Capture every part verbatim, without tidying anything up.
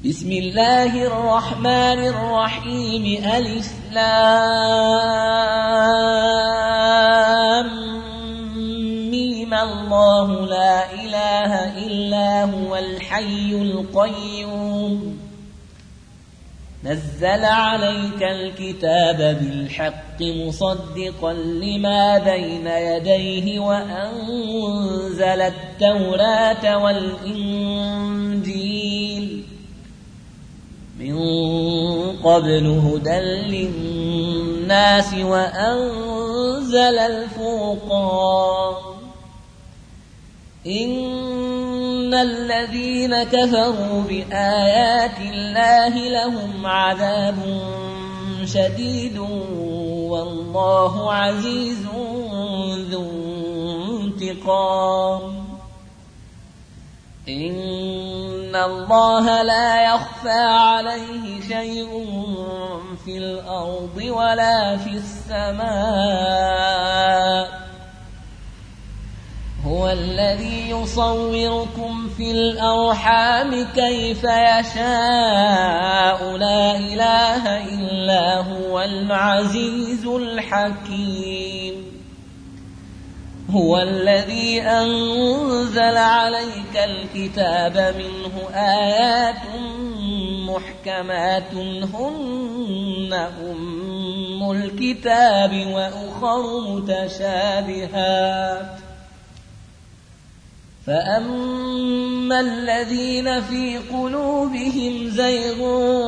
بسم الله الرحمن الرحيم ألف لام ميم الله لا إله إلا هو الحي القيوم نزل عليك الكتاب بالحق مصدقا لما بين يديه وأنزل التوراة والإنجيل من قبل هدى للناس وأنزل الفرقان إن الذين كفروا بآيات الله لهم عذاب شديد والله عزيز ذو انتقام إن الله لا يخفى عليه شيء في الأرض ولا في السماء هو الذي يصوركم في الأرحام كيف يشاء لا إله إلا هو العزيز الحكيم هو الذي أنزل عليك الكتاب منه آيات محكمات هن أم الكتاب وأخر متشابهات فأما الذين في قلوبهم زيغ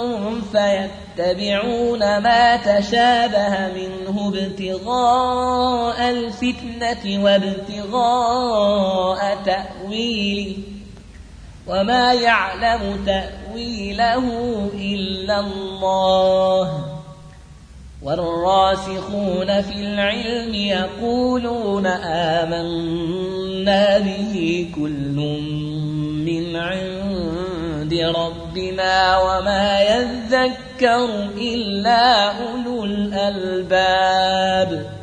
فيتبعون ما تشابه منه ابتغاء الفتنة وابتغاء تأويله وما يعلم تأويله إلا الله والراسخون في العلم يقولون آمنا به كل من عند ربنا وما يذكر إلا أولو الألباب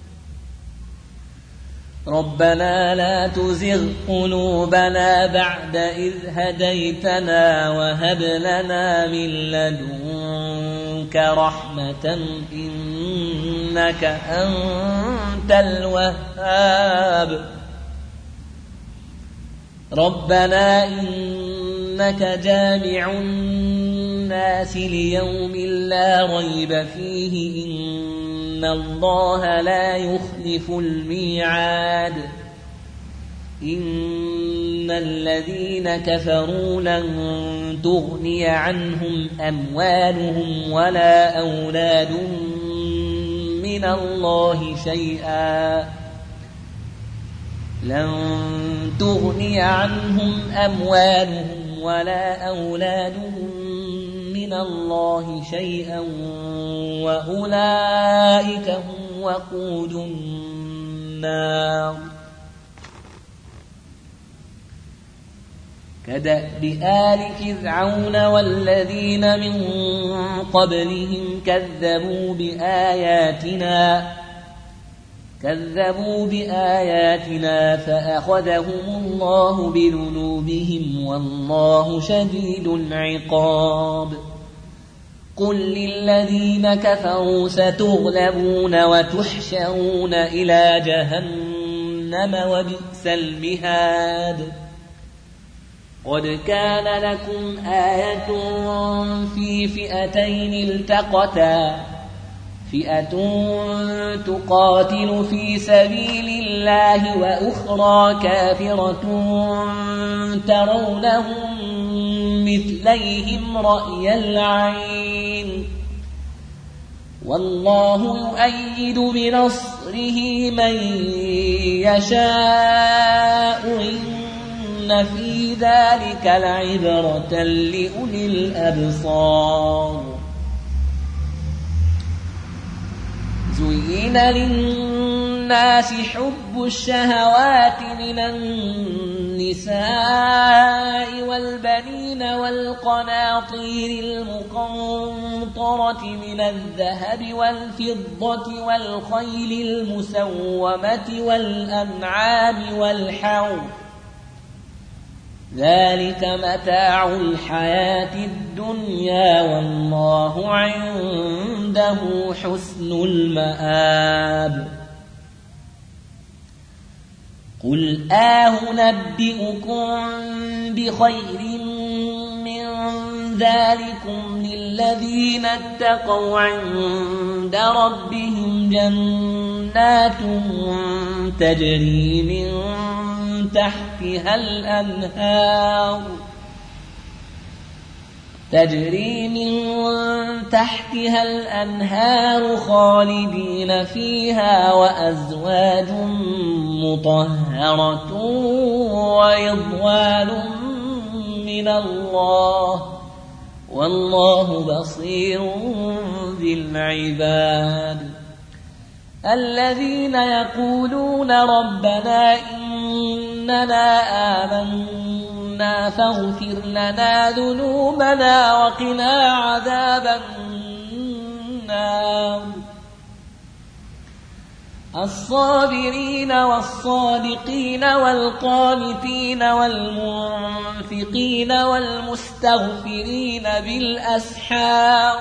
ربنا لا تزغ قلوبنا بعد إذ هديتنا وهب لنا من لدنك رحمة إنك أنت الوهاب ربنا إنك جامع الناس ليوم لا ريب فيه إن الله لا يخلف الميعاد إن الذين كفروا لن تغني عنهم أموالهم ولا أولادهم من الله شيئا لن تغني عنهم أموالهم ولا أولادهم من الله شيئا وأولئك هم وقود النار كدأب آل فرعون والذين من قبلهم كذبوا بآياتنا كذبوا بآياتنا فأخذهم الله بذنوبهم والله شديد العقاب قل للذين كفروا ستغلبون وتحشرون إلى جهنم وبئس المهاد قد كان لكم آية في فئتين التقتا فئة تقاتل في سبيل الله وأخرى كافرة ترونهم مثليهم رأي العين والله يؤيد بنصره من يشاء إن في ذلك لعبرة لأولي الأبصار زين للناس حب الشهوات من النساء والبنين والقناطير المقنطرة من الذهب والفضة والخيل المسومة والأنعام والحرث ذلك متاع الحياة الدنيا والله عنده حسن المآب. قل أنبئكم بخير من ذلكم للذين اتقوا عند ربهم جنات تجري من تحتها الأنهار تجري من تحتها الأنهار خالدين فيها وأزواج مطهرة ورضوان من الله والله بصير بالعباد. الذين يقولون ربنا إننا آمنا فاغفر لنا ذنوبنا وقنا عذاب النار. الصابرين والصادقين والقانتين والمنفقين والمستغفرين بالأسحار.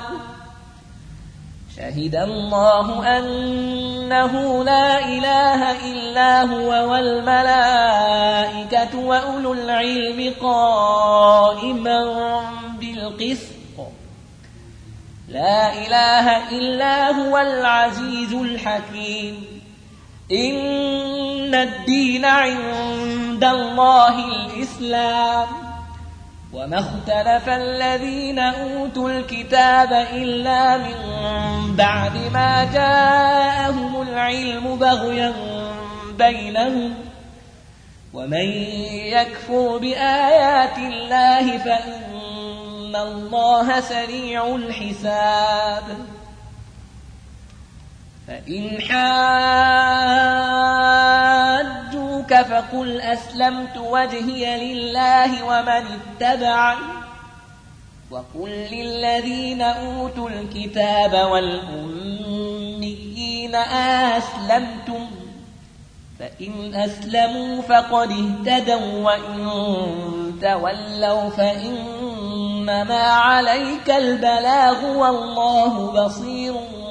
شهد الله أنه لا إله إلا هو والملائكة وأولو العلم قائما بالقسط. لا إله إلا هو العزيز الحكيم. إن الدين عند الله الإسلام وما اختلف الذين أوتوا الكتاب إلا من بعد ما جاءهم العلم بغيا بينهم ومن يكفر بآيات الله فإن الله سريع الحساب. فإن حاجوك فقل أسلمت وجهي لله ومن اتبعني وقل للذين أوتوا الكتاب والأميين أسلمتم فإن أسلموا فقد اهتدوا وإن تولوا فإنما عليك البلاغ والله بصير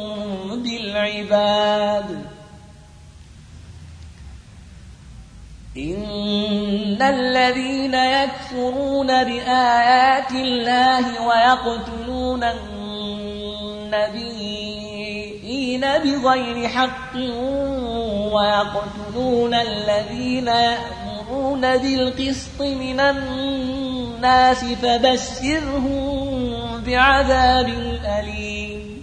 بالعباد. إن الذين يكفرون بآيات الله ويقتلون النبيين بغير حق ويقتلون الذين يأمرون بالقسط من الناس فبشرهم بعذاب أليم.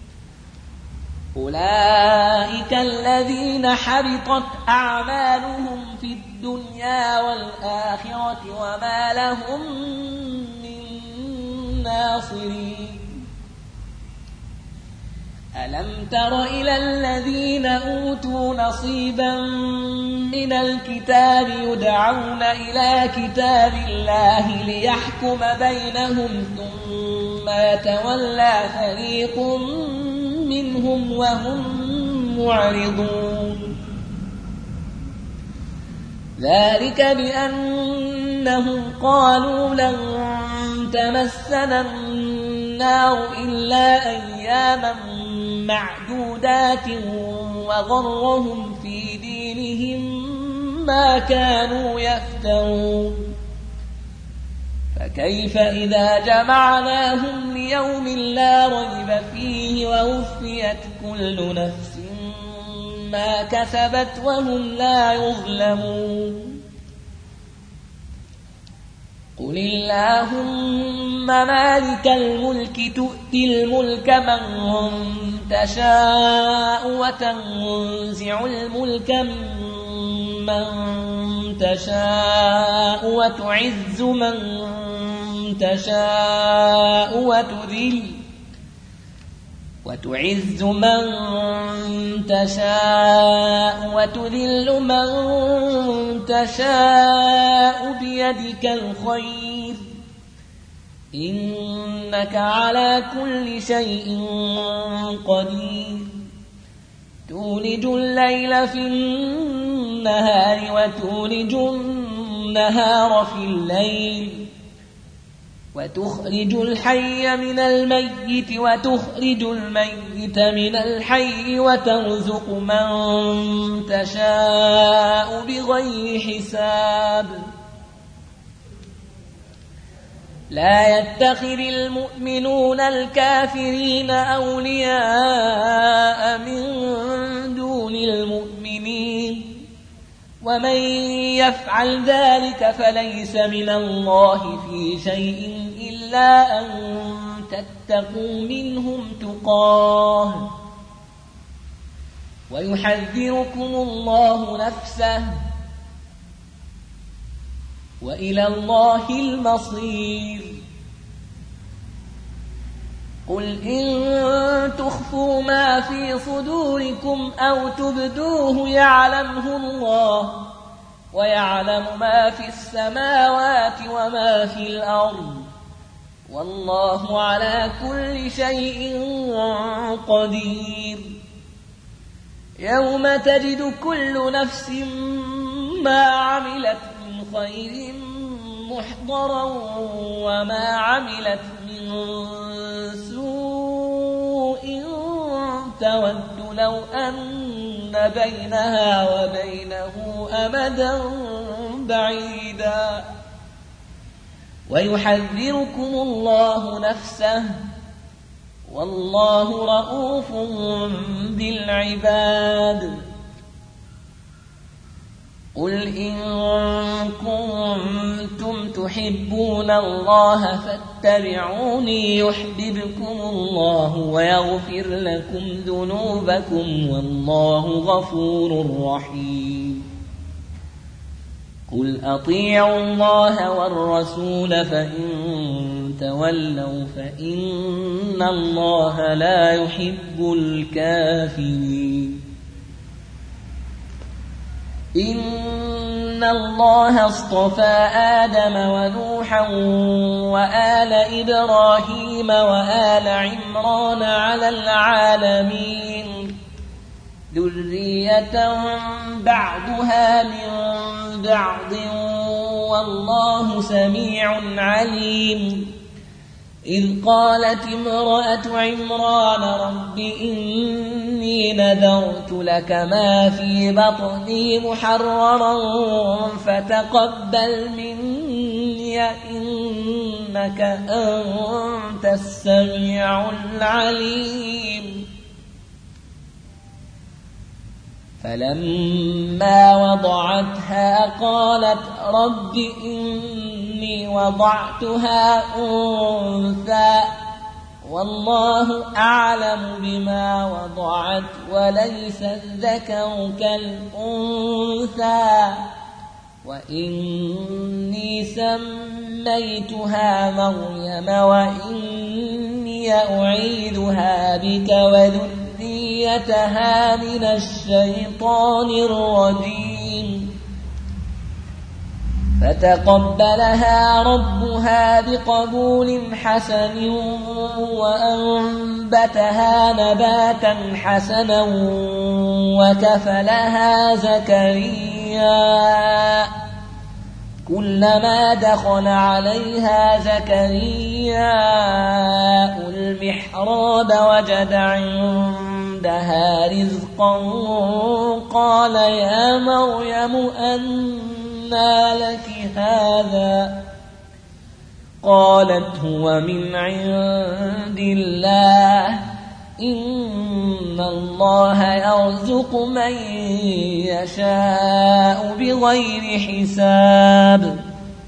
أولئك الذين حبطت أعمالهم في الدنيا والآخرة وما لهم من ناصرين. ألم تر إلى الذين أوتوا نصيبا من الكتاب يدعون إلى كتاب الله ليحكم بينهم ثم يتولى فريق منهم وهم معرضون. ذلك بأنهم قالوا لن تمسنا النار إلا أياما معدودات وغرهم في دينهم ما كانوا يفترون. فكيف إذا جمعناهم ليوم لا ريب فيه ووفيت كل نفس ما كسبت وهم لا يظلمون. قل اللهم مالك الملك تؤتي الملك من تشاء وتنزع الملك من تشاء وتعز من تشاء وتذل وتعز من تشاء وتذل من تشاء بيدك الخير إنك على كل شيء قدير. تولج الليل في النهار وتولج النهار في الليل وتخرج الحي من الميت وتخرج الميت من الحي وترزق من تشاء بغير حساب لا يتخذ المؤمنون الكافرين أولياء من دون المؤمنين ومن يفعل ذلك فليس من الله في شيء إلا أن تتقوا منهم تقاه ويحذركم الله نفسه وإلى الله المصير قل إن تخفوا ما في صدوركم أو تبدوه يعلمه الله ويعلم ما في السماوات وما في الأرض والله على كل شيء قدير يوم تجد كل نفس ما عملت من خير محضرا وما عملت من سوء تود لو أن بينها وبينه أمدا بعيدا ويحذركم الله نفسه والله رؤوف بالعباد قل إن كنتم تحبون الله فاتبعوني يحببكم الله ويغفر لكم ذنوبكم والله غفور رحيم قل أطيعوا الله والرسول فإن تولوا فإن الله لا يحب الكافرين إن الله اصطفى آدم ونوحا وآل إبراهيم وآل عمران على العالمين ذرية بعضها من بعض والله سميع عليم إذ قالت امرأة عمران رب إني نذرت لك ما في بطني محررا فتقبل مني إنك أنت السميع العليم فلما وضعتها قالت رب إني وضعتها أنثى والله أعلم بما وضعت وليس الذكر كالأنثى وإني سميتها مريم وإني أعيذها بك وذريتها من الشيطان الرجيم فتقبلها ربها بقبول حسن وأنبتها نباتا حسنا وكفلها زكريا كلما دخل عليها زكريا المحراب وجد عندها رزقا قال يا مريم أنى لك هذا قالت هو من عند الله إن الله يرزق من يشاء بغير حساب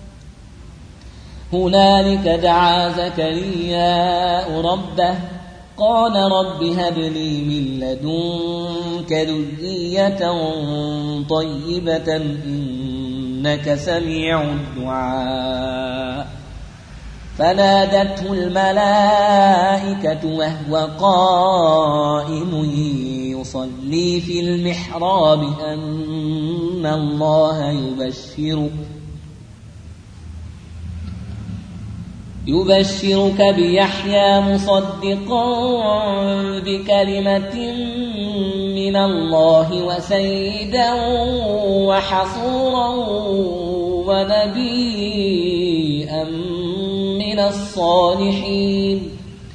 هنالك دعا زكريا ربه قال رب هب لي من لدنك ذرية طيبة إنك سميع الدعاء فنادته الملائكة وهو قائم يصلي في المحراب أن الله يبشرك يبشرك بيحيى مصدقا بكلمة من الله وسيدا وحصورا ونبيا من الصالحين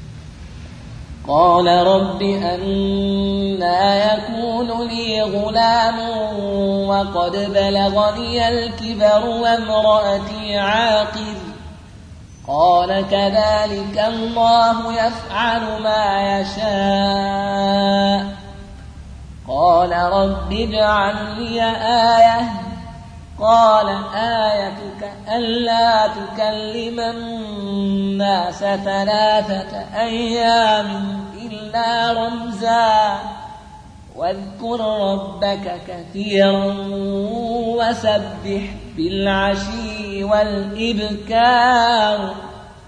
قال رب أنى يكون لي غلام وقد بلغني الكبر وامرأتي عاقر قال كذلك الله يفعل ما يشاء قال رب اجعل لي آية قال آيتك ألا تكلم الناس ثلاثة أيام إلا رمزا واذكر ربك كثيرا وسبح بالعشي والإبكار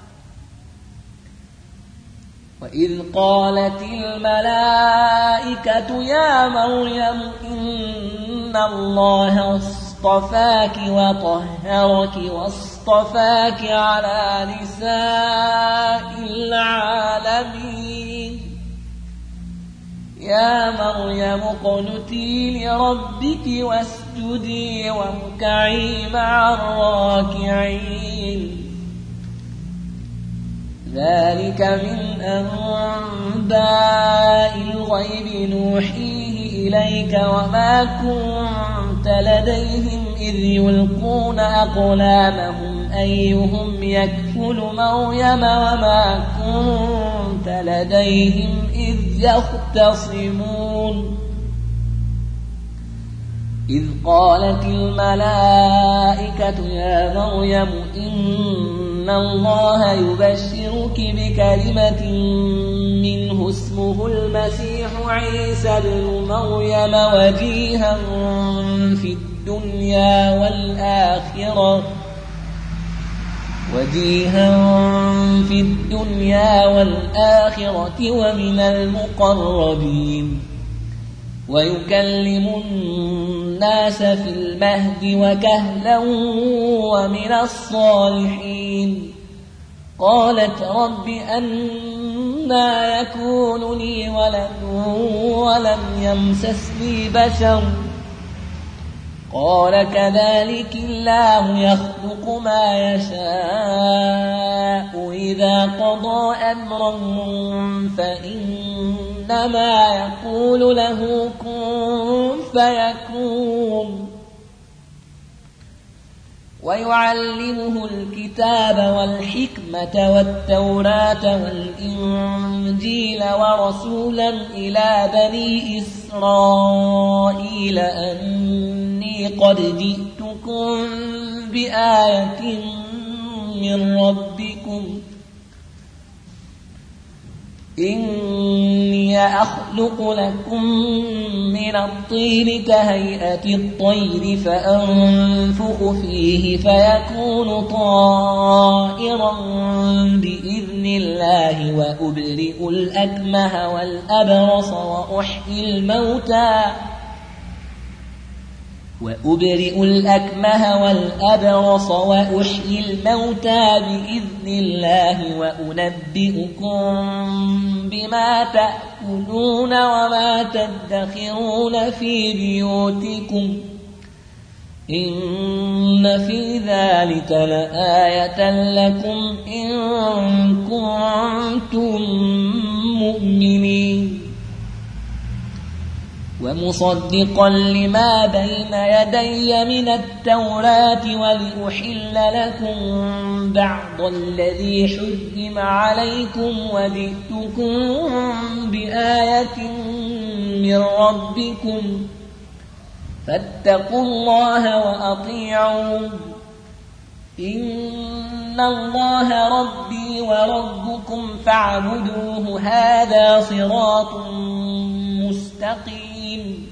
وإذ قالت الملائكة يا مريم إن الله اصطفاك وطهرك واصطفاك على نساء العالمين يا مريم اقنتي لربك واسجدي واركعي مع الراكعين ذلك من أنباء الغيب نوحيه إليك وما كنت لديهم إذ يلقون أقلامهم أيهم يكفل مريم وما كنت لديهم إذ يختصمون إذ قالت الملائكة يا مريم إن الله يبشرك بكلمة منه اسمه المسيح عيسى ابن مريم وجيها في الدنيا والآخرة وجيها في الدنيا والآخرة ومن المقربين ويكلم الناس في المهد وكهلا ومن الصالحين قالت رب أنى يكون لي ولد ولم يمسسني بشر قال كذلك الله يخلق ما يشاء إذا قضى أمرا فإنما يقول له كن فيكون ويعلمه الكتاب والحكمة والتوراة والإنجيل ورسولا إلى بني إسرائيل أني قد جئتكم بآية من ربكم إني أخلق لكم من الطين كهيئة الطير فأنفخ فيه فيكون طائرا بإذن الله وأبرئ الأكمه والأبرص وأحيي الموتى وأبرئ الأكمه والأبرص وأحيي الموتى بإذن الله وأنبئكم بما تأكلون وما تدخرون في بيوتكم إن في ذلك لآية لكم إن كنتم مؤمنين ومصدقا لما بين يدي من التوراة ولأحل لكم بعض الذي حرم عليكم وجئتكم بآية من ربكم فاتقوا الله وأطيعون إن الله ربي وربكم فاعبدوه هذا صراط مستقيم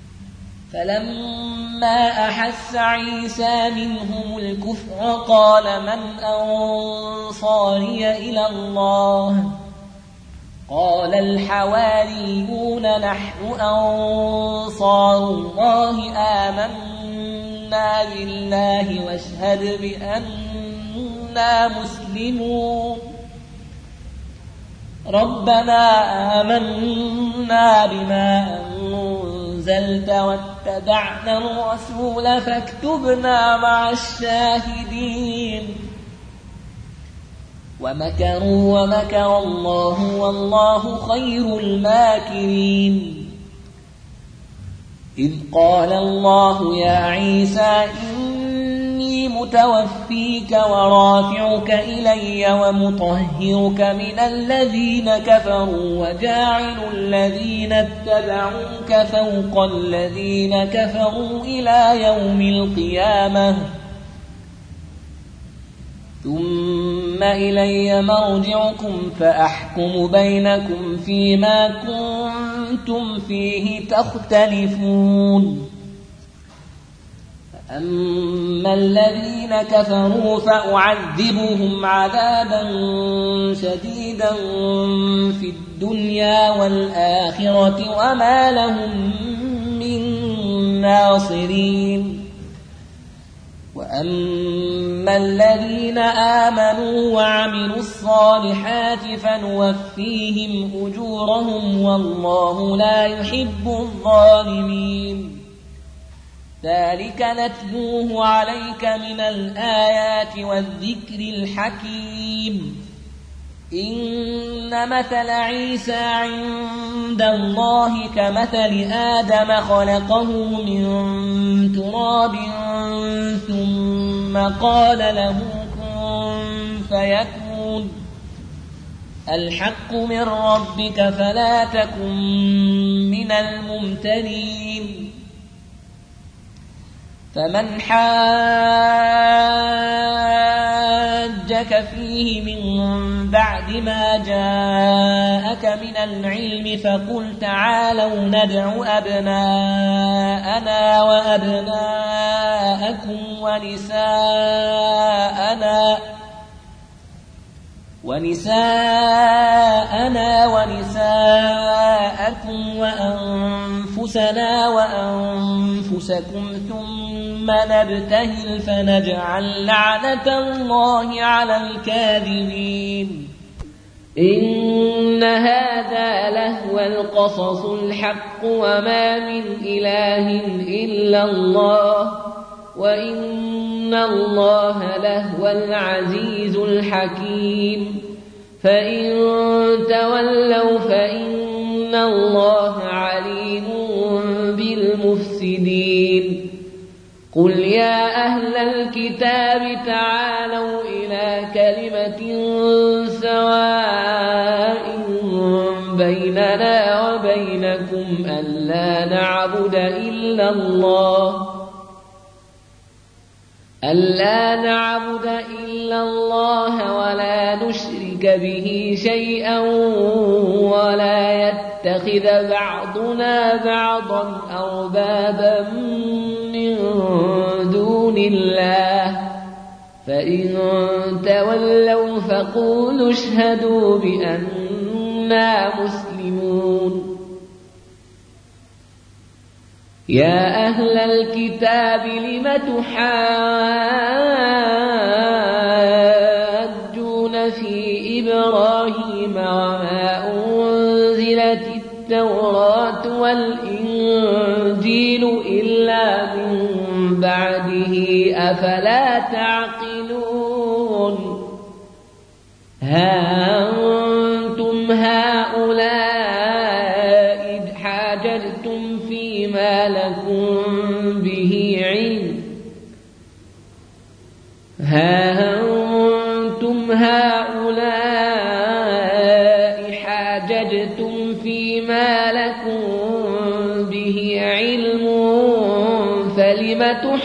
فلما أحس عيسى منهم الكفر قال من أنصاري إلى الله قال الحواريون نحن أنصار الله آمنا بالله واشهد بأننا مسلمون ربنا آمنا بما أنزلت أنزلت واتبعنا الرسول فاكتبنا مع الشاهدين ومكروا ومكر الله والله خير الماكرين إذ قال الله يا عيسى إني متوفيك ورافعك إلي ومطهرك من الذين كفروا وجاعل الذين اتبعوك فوق الذين كفروا إلى يوم القيامة ثم إلي مرجعكم فأحكم بينكم فيما كنتم فيه تختلفون فأما الذين كفروا فأعذبهم عذابا شديدا في الدنيا والآخرة وما لهم من ناصرين وأما الذين آمنوا وعملوا الصالحات فنوفيهم أجورهم والله لا يحب الظالمين ذلك نتلوه عليك من الآيات والذكر الحكيم إن مثل عيسى عند الله كمثل آدم خلقه من تراب ثم قال له كن فيكون الحق من ربك فلا تكن من الممترين فمن حاجك فيه من بعد ما جاءك من العلم فقل تعالوا ندع أبناءنا وأبناءكم ونساءنا ونساءنا ونساءكم وأنفسنا وأنفسكم ثم نبتهل فنجعل لعنة الله على الكاذبين إن هذا لهو القصص الحق وما من إله إلا الله وإن الله لهو العزيز الحكيم فإن تولوا فإن الله عليم بالمفسدين قل يا أهل الكتاب تعالوا إلى كلمة سواء بيننا وبينكم ألا نعبد إلا الله ألا نعبد إلا الله ولا نشرك به شيئا ولا يتخذ بعضنا بعضا أربابا من دون الله فإن تولوا فقولوا اشهدوا بأننا مسلمون يا أهل الكتاب لم تحاجون في إبراهيم وما أنزلت التوراة والإنجيل إلا من بعده أفلا تعقلون ها أنتم هؤلاء إذ حاججتم فيما لكم به علم ها أنتم هؤلاء حاججتم فيما لكم به علم فلم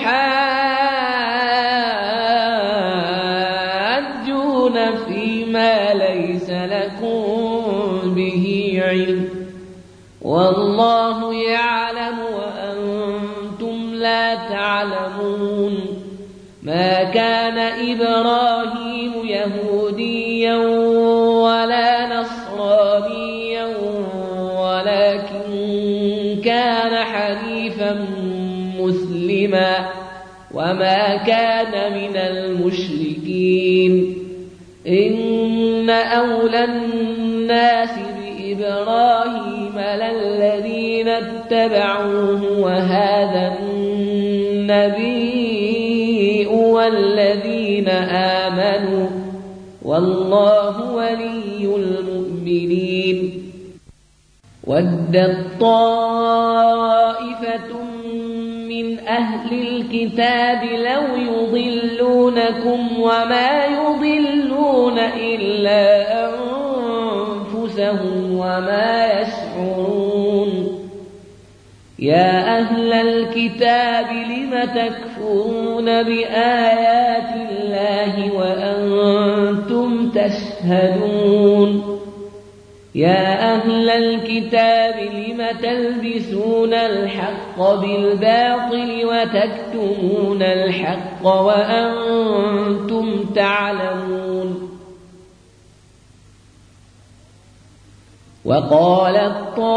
تحاجون فيما ليس لكم به علم والله يعلم وأنتم لا تعلمون ما كان إبراهيم يهوديا ولا نصرانيا ولكن كان حنيفا مسلما وما كان من المشركين إن أولى الناس بإبراهيم أكمل الذين اتبعوه وهذا النبي والذين آمنوا والله ولي المؤمنين. ودت طائفة من أهل الكتاب لو يضلونكم وما يضلون إلا أنفسهم وما يشعرون. يا أهل الكتاب لم تكفرون بآيات الله وأنتم تشهدون. يا أهل الكتاب لم تلبسون الحق بالباطل وتكتمون الحق وأنتم تعلمون. وقالت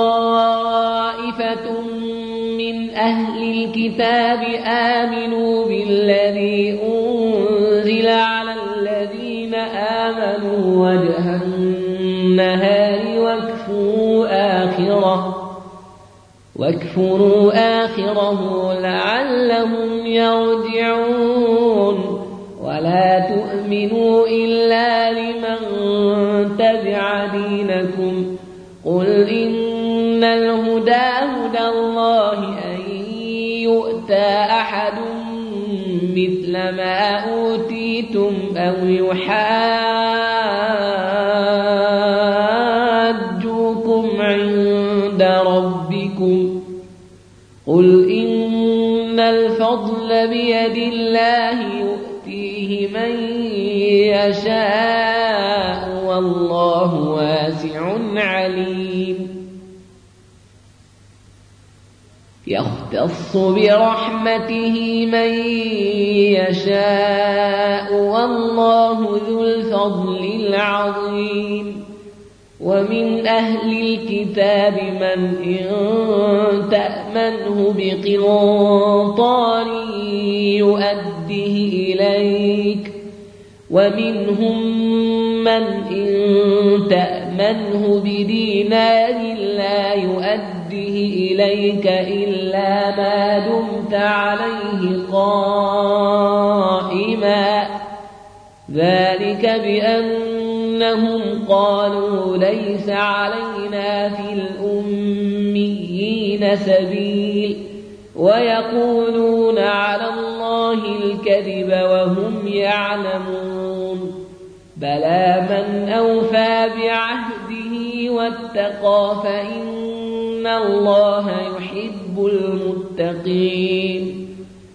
طائفة من أهل الكتاب آمنوا بالذي أنزل على الذين آمنوا وجه النهار واكفروا آخره واكفروا آخره لعلهم يرجعون. ولا تؤمنوا إلا لمن تبع دينكم. قل إن الهدى هدى الله أن يؤتى أحد مثل ما أوتيتم أو يحاجوكم عند ربكم. قل إن الفضل بيد الله يؤتيه من يشاء والله واسع عليم. يختص برحمته من يشاء والله ذو الفضل العظيم. ومن أهل الكتاب من إن تأمنه بقنطار يؤده إليك ومنهم من إن تأمنه بدينار لا يؤده إليك إلا ما دمت عليه قائما. ذلك بأنهم قالوا ليس علينا في الأميين سبيل ويقولون على الله الكذب وهم يعلمون. بلى من أوفى بعهده واتقى فإن الله يحب المتقين.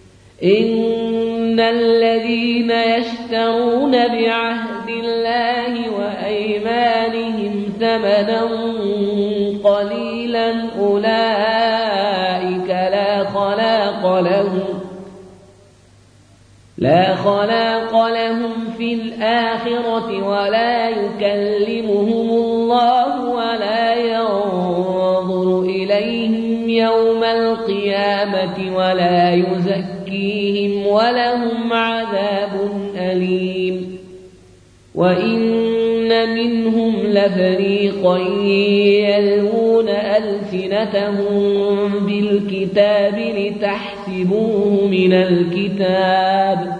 إن الذين يشترون بعهد الله وأيمانهم ثمنا قليلا أولئك لا خلاق لهم لا خلاق لهم في الآخرة ولا يكلمهم الله ولا ينظر إليهم يوم القيامة ولا يزكيهم ولهم عذاب أليم. وإن منهم لفريقا يلوون ألسنتهم بالكتاب لتحسبوه من الكتاب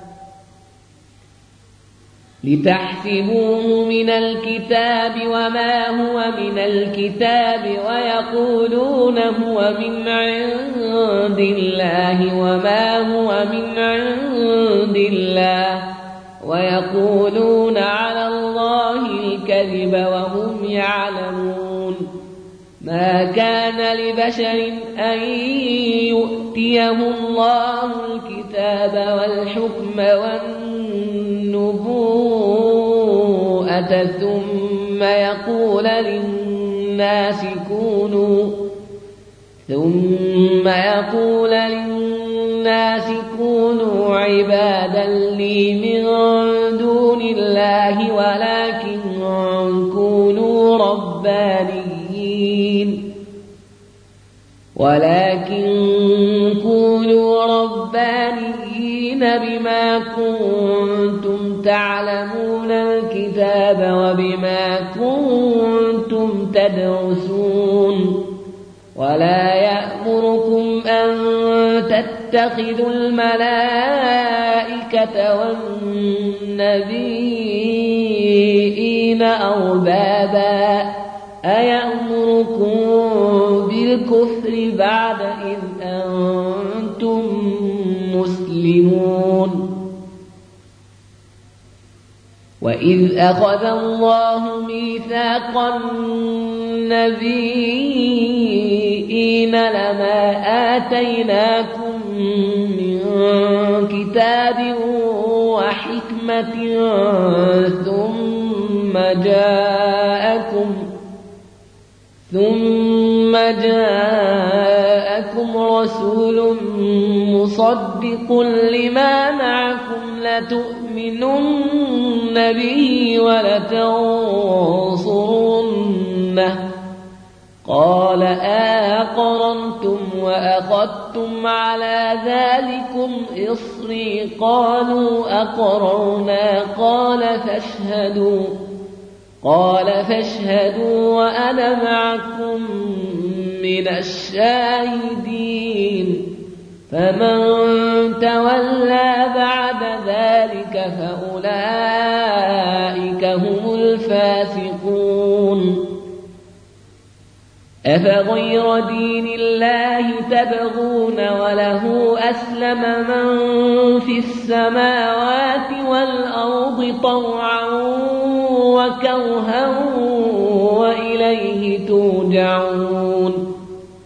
لتحسبوه من الكتاب وما هو من الكتاب ويقولون هو من عند الله وما هو من عند الله ويقولون على الله الكذب وهم يعلمون. ما كان لبشر أن يؤتيه الله الكتاب والحكم والنبوءة ثم يقول للناس كونوا ثم يقول للناس كونوا عبادا لي من دون الله ولكن كونوا ربانيين ولكن كونوا ربانيين مؤمنين بما كنتم تعلمون الكتاب وبما كنتم تدرسون ولا يأمركم أن تتخذوا الملائكة والنبيين أربابا أيأمركم بالكفر بعد إذ أنتم مسلمون وإذ أخذ الله ميثاق النبيين لما آتيناكم من كتاب وحكمة ثم جاءكم ثم جاءكم رسول مصدق لما معكم لتؤمنن به ولتنصرنه قال أأقررتم وأخذتم على ذلكم إصري قالوا أقررنا قال فاشهدوا قال فاشهدوا وأنا معكم من الشاهدين فمن تولى بعد ذلك فأولئك هم الفاسقون أفغير دين الله تبغون وله أسلم من في السماوات والأرض طوعا وكرها وإليه ترجعون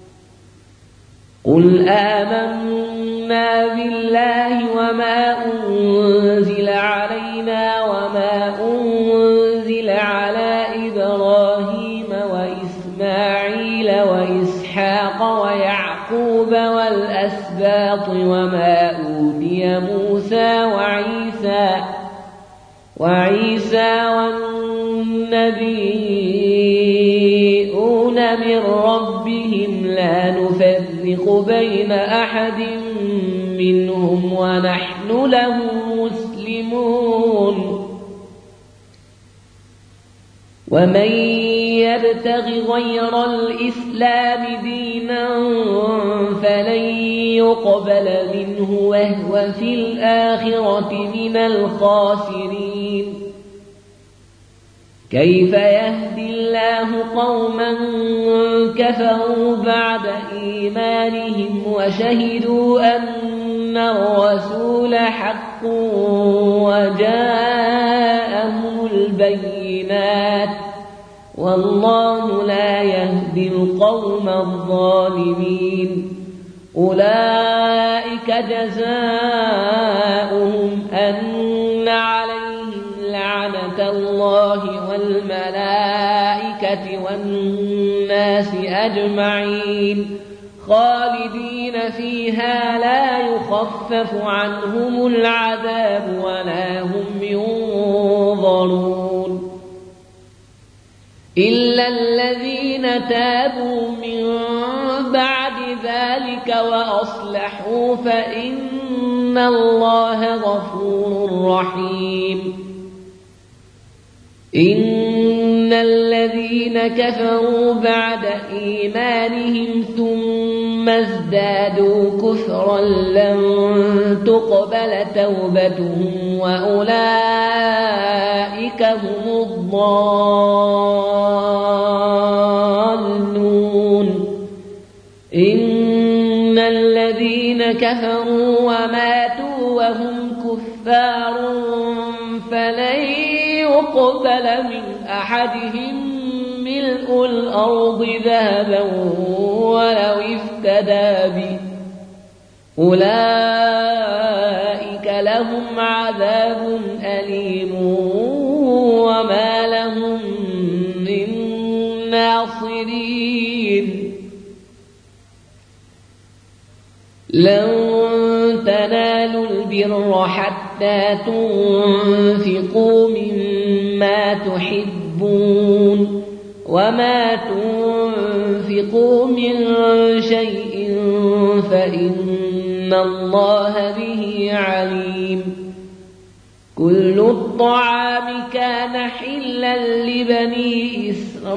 قل آمنا بالله وما أنزل علينا وما أنزل على إبراهيم وإسماعيل وإسحاق ويعقوب والأسباط وما أوتي موسى وعيسى وعيسى والنبيون من ربهم لا نفرق بين أحد منهم ونحن له مسلمون ومن يبتغ غير الإسلام دينا فلن يقبل منه وهو في الآخرة من الخاسرين كيف يهدي الله قوما كفروا بعد إيمانهم وشهدوا أن الرسول حق وجاءهم البينات والله لا يهدي القوم الظالمين أولئك جزاؤهم أن عليهم لعنة الله والملائكة والناس أجمعين خالدين فيها لا يخفف عنهم العذاب ولا هم ينظرون إلا الذين تابوا من بعد ذلك وأصلحوا فإن الله غفور رحيم إن الذين كفروا بعد إيمانهم ثم ازدادوا كفرا لن تقبل توبتهم وأولئك هم الضالون إن الذين كفروا وماتوا وهم كفار فلن يقبل من أحدهم ملء الأرض ذهبا ولو افتدى به أولئك لهم عذاب أليم وما لهم من ناصرين لن تنالوا البر حتى تنفقوا مما تحبون وما تنفقوا من شيء فإن إن الله به عليم كل الطعام كان حلا لبني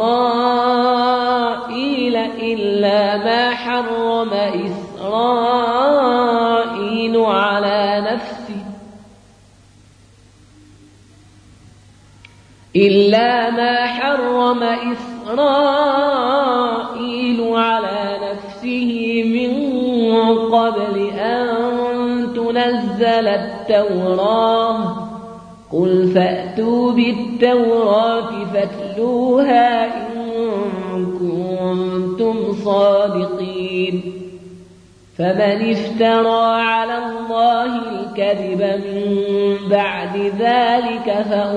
إسرائيل إلا ما حرم إسرائيل على نفسه إلا ما حرم إسرائيل على نفسه من قبل أن تنزل التوراة قل فأتوا بالتوراة فاتلوها إن كنتم صادقين فمن افترى على الله الكذب من بعد ذلك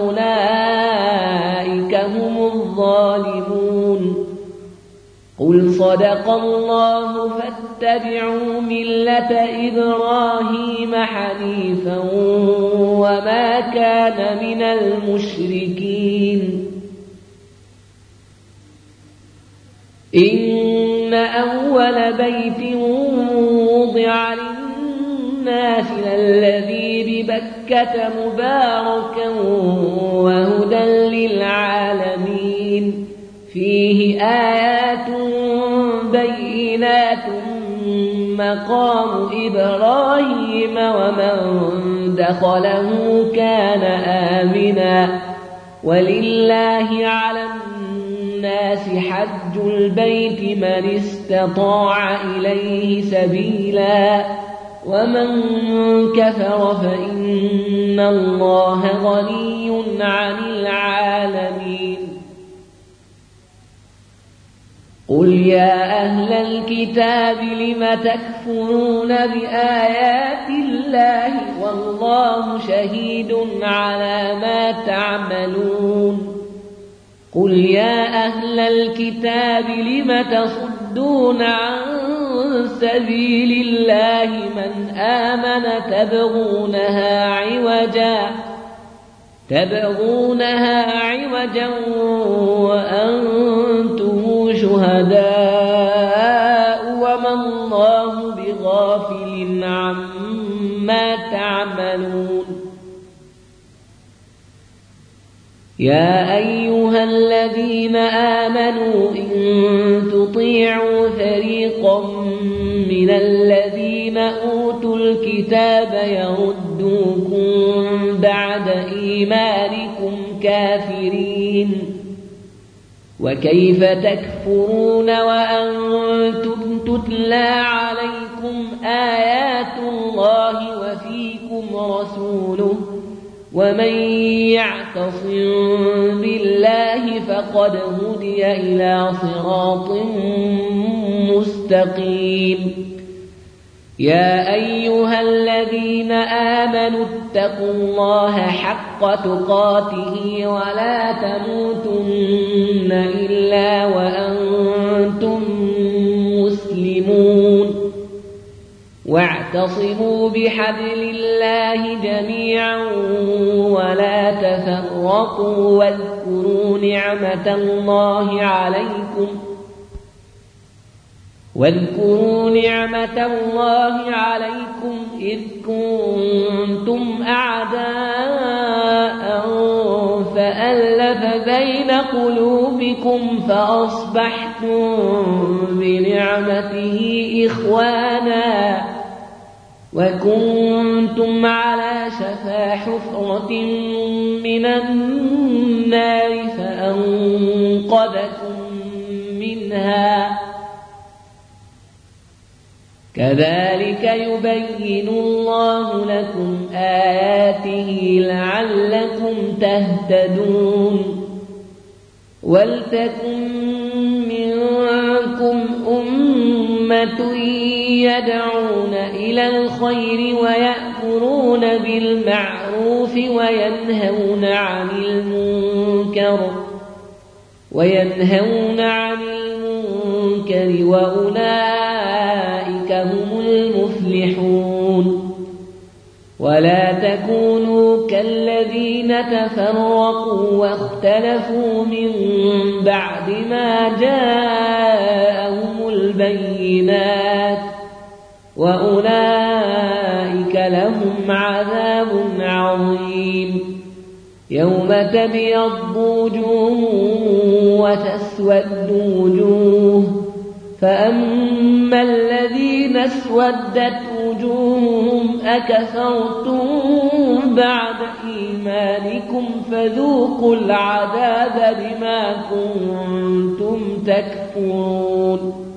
فأولئك هم الظالمون قل صدق الله فاتبعوا ملة إبراهيم حنيفا وما كان من المشركين إن أول بيت وضع للناس الذي ببكة مباركا وهدى للعالمين فيه آيات بينات مقام إبراهيم ومن دخله كان آمنا ولله على الناس حج البيت من استطاع إليه سبيلا ومن كفر فإن الله غني عن العالمين قل يا أهل الكتاب لم تكفرون بآيات الله والله شهيد على ما تعملون قل يا أهل الكتاب لم تصدون عن سبيل الله من آمن تبغونها عوجا تبغونها عوجا وأنتم شهداء وما الله بغافل عما تعملون يا أيها الذين آمنوا إن تطيعوا فريقا من الذين أوتوا الكتاب يردوكم بعد إيمانكم كافرين وكيف تكفرون وأنتم تتلى عليكم آيات الله وفيكم رسوله ومن يعتصم بالله فقد هدي إلى صراط مستقيم يا أيها الذين آمنوا اتقوا الله حق تقاته ولا تموتن إلا وأنتم مسلمون واعتصموا بحبل الله جميعا ولا تفرقوا واذكروا نعمة الله عليكم واذكروا نعمة الله عليكم إذ كنتم أعداء فألف بين قلوبكم فأصبحتم بنعمته إخوانا وكنتم على شفا حفرة من النار فأنقذكم منها كذلك يبين الله لكم آياته لعلكم تهتدون ولتكن منكم أمة يدعون إلى الخير ويأمرون بالمعروف وينهون عن المنكر وينهون عن المنكر وأولئك هم المفلحون ولا تكونوا كالذين تفرقوا واختلفوا من بعد ما جاءهم البينات وأولئك لهم عذاب عظيم يوم تبيض وجوه وتسود وجوه فأما الذين اسودت وجوههم أكفرتم بعد إيمانكم فذوقوا العذاب بما كنتم تكفرون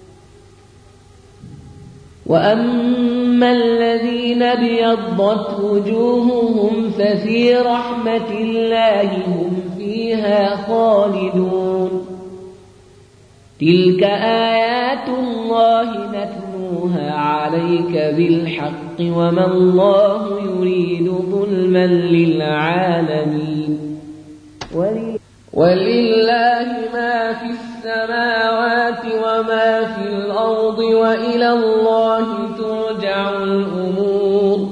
وأما الذين ابيضت وجوههم ففي رحمة الله هم فيها خالدون تلك آيات الله نتلوها عليك بالحق وما الله يريد ظلما للعالمين ولله ما في السماوات وما في الأرض وإلى الله ترجع الأمور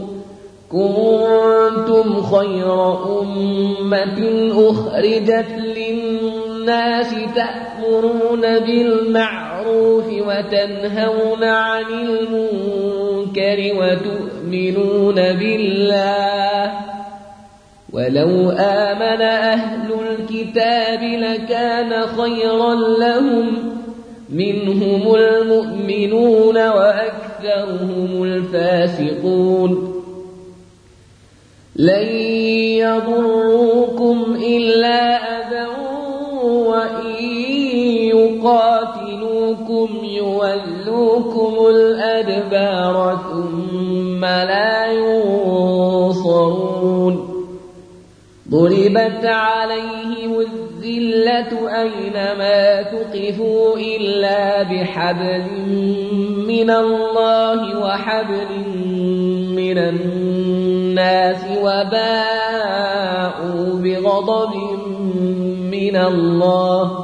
كنتم خير أمة أخرجت للناس تأمرون بالمعروف وتنهون عن المنكر وتؤمنون بالله ولو آمن أهل الكتاب لكان خيرا لهم منهم المؤمنون وأكثرهم الفاسقون لن يضروكم إلا أذى وإن يقاتلوكم يولوكم الأدبار ثم لا ينصرون ضربت عليهم الذلة أينما ثقفوا إلا بحبل من الله وحبل من الناس وباءوا بغضب من الله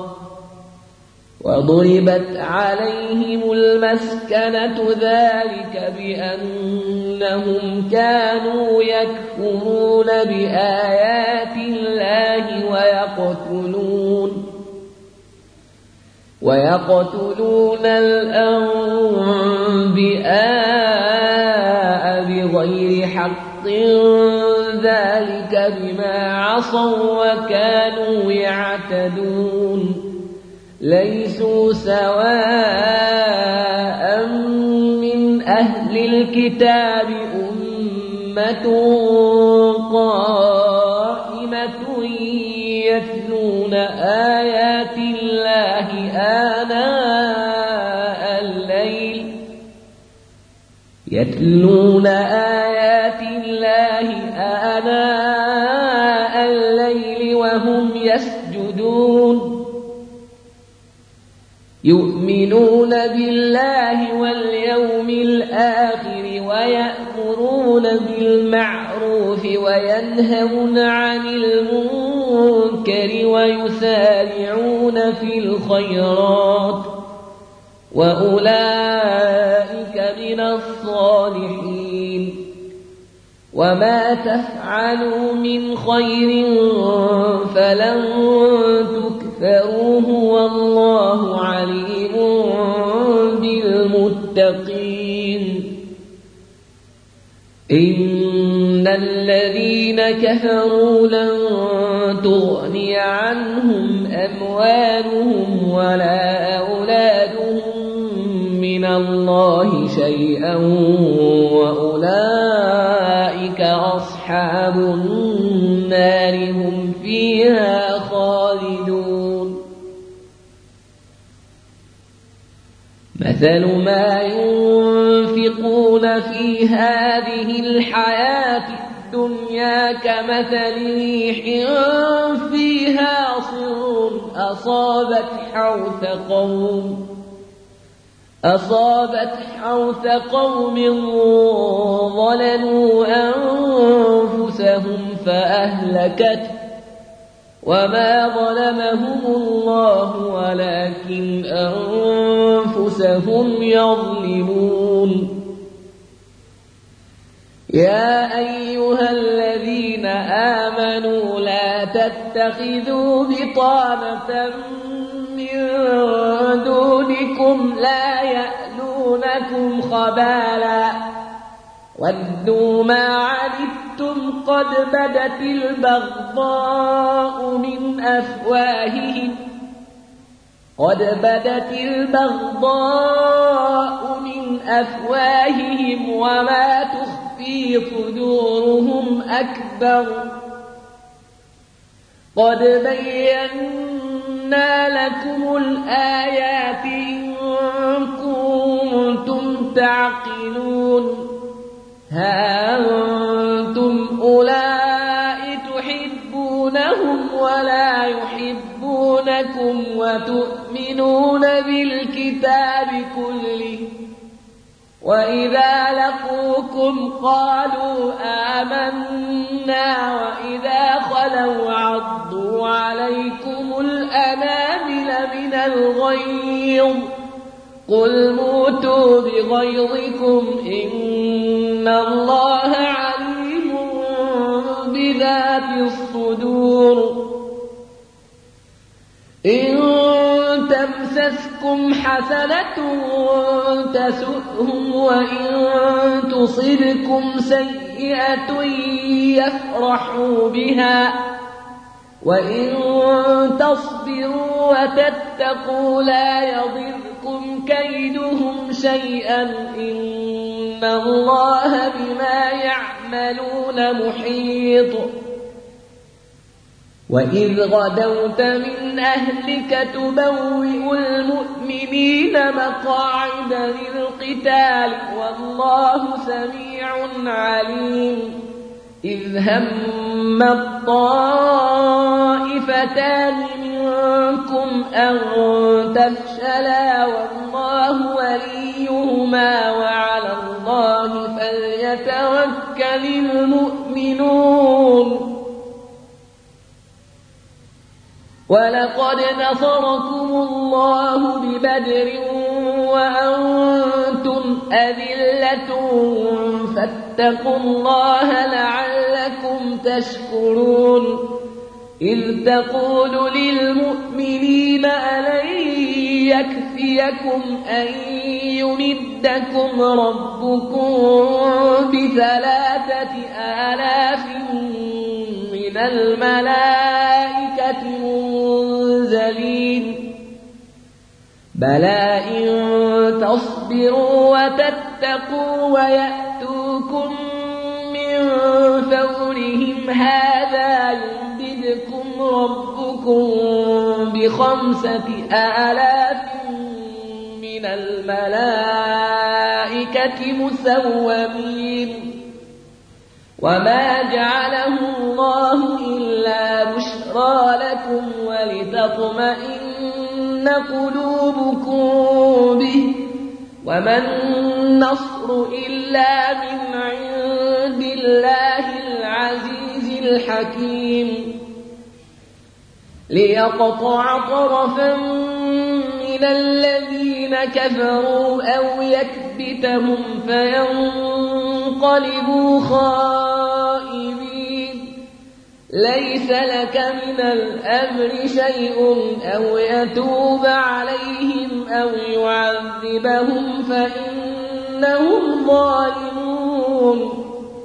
وضربت عليهم المسكنة ذلك بأنهم كانوا يكفرون بآيات الله ويقتلون ويقتلون الأنبياء بغير حق ذلك بما عصوا وكانوا يعتدون ليسوا سواء من أهل الكتاب أمة قائمة يتلون آيات الله آناء الليل يتلون آيات الله آناء الليل وهم يسجدون يؤمنون بالله واليوم الآخر ويأمرون بالمعروف وينهون عن المنكر ويسارعون في الخيرات وأولئك من الصالحين وما تفعلوا من خير فلن تكفروه والله عليم بالمتقين إن الذين كفروا لن تغني عنهم أموالهم ولا أولادهم من الله شيئا وأولئك أصحاب النار هم فيها خالدون مثل ما ينفقون في هذه الحياة الدنيا كمثل ريح فيها صر أصابت حوث قوم أصابت حوث قوم ظلموا أنفسهم فأهلكته وما ظلمهم الله ولكن أنفسهم يظلمون يا أيها الذين آمنوا لا تتخذوا بطانة من دونكم لا يألونكم خبالا ودوا ما عنتم قد بدت البغضاء من أفواههم قد بدت البغضاء من أفواههم وما تخفي صدورهم أكبر قد بينا لكم الآيات إن كنتم تعقلون ها أنتم أولئك تحبونهم ولا يحبونكم وتؤمنون بالكتاب كله وإذا لقوكم قالوا آمنا وإذا خلوا عضوا عليكم الأنامل من الغيظ قل موتوا بغيظكم إن الله عليم بذات الصدور إن تمسسكم حسنة تسؤهم وإن تصبكم سيئة يفرحوا بها وإن تصبروا وتتقوا لا يضركم كيدهم شيئا إن الله بما يعملون محيط وإذ غدوت من أهلك تبوئ المؤمنين مقاعد للقتال والله سميع عليم إذ هم الطائفتان منكم أن تفشلا والله وليهما وعلى الله فليتوكل المؤمنون ولقد نصركم الله ببدر وأنتم أذلة فاتقوا الله لعلكم تشكرون إذ تقول للمؤمنين ألن يكفيكم أن يمدكم ربكم بثلاثة آلاف من الملائكة منزلين بلى إن تصبروا وتتقوا ويأتوكم من فورهم هذا يمددكم ربكم بخمسة آلاف من الملائكة مسومين وما جعله الله إلا بشرى لكم ولتطمئن قلوبكم به وما النصر إلا من عند الله العزيز الحكيم ليقطع طرفا من الذين كفروا أو يكبتهم فينقلبوا خائبين ليس لك من الأمر شيء أو يتوب عليهم أو يعذبهم فإنهم ظالمون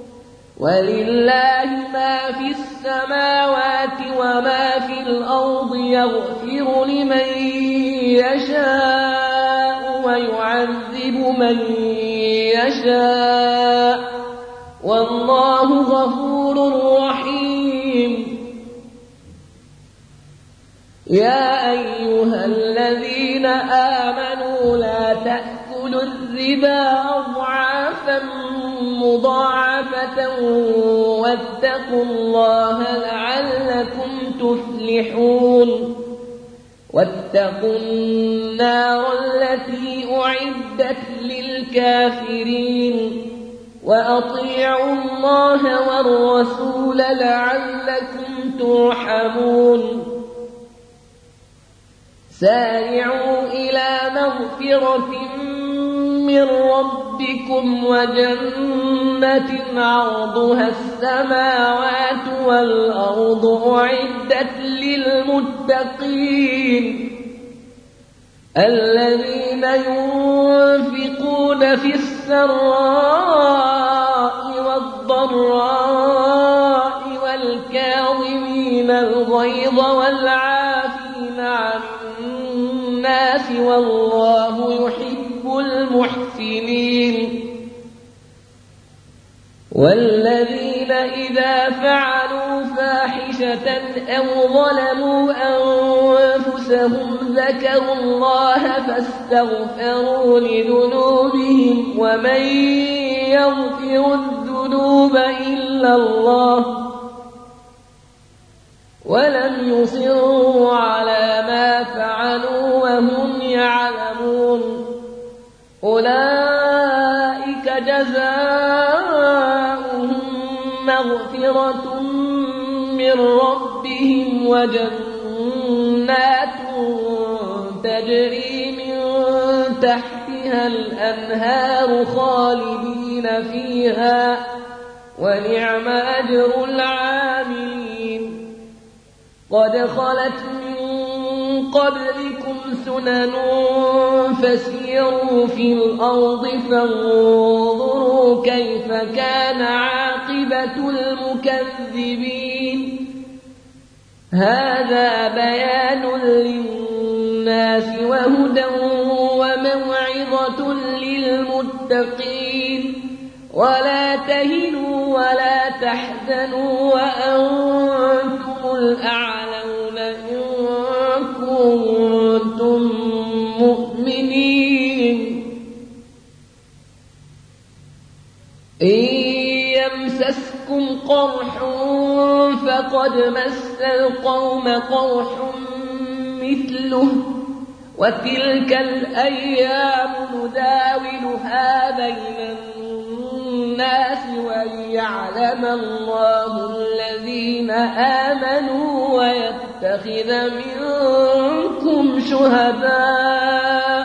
ولله ما في السماوات وما في الأرض يغفر لمن يشاء ويعذب من يشاء والله غفور رحيم يا أيها الذين آمنوا لا تأكلوا الربا أضعافا مضاعفة واتقوا الله لعلكم تفلحون واتقوا النار التي أعدت للكافرين وأطيعوا الله والرسول لعلكم ترحمون سارعوا إلى مغفرة من ربكم وجنة عرضها السماوات والأرض أعدت للمتقين الذين ينفقون في السراء الغيظ والعافين عن الناس والله يحب المحسنين. والذين إذا فعلوا فاحشة أو ظلموا أنفسهم ذكروا الله فاستغفروا لذنوبهم ومن يغفر الذنوب إلا الله ولم يصروا على ما فعلوا وهم يعلمون أولئك جزاؤهم مغفرة من ربهم وجنات تجري من تحتها الأنهار خالدين فيها ونعم أجر العاملين. قد خلت من قبلكم سنن فسيروا في الأرض فانظروا كيف كان عاقبة المكذبين. هذا بيان للناس وهدى وموعظة للمتقين. ولا تهنوا ولا تحزنوا وأنتم الأعلون إن كنتم مؤمنين. إن يمسسكم قرح فقد مس القوم قرح مثله وتلك الأيام نداولها بين الناس وليعلم الله الذين آمنوا ويتخذ منكم شهداء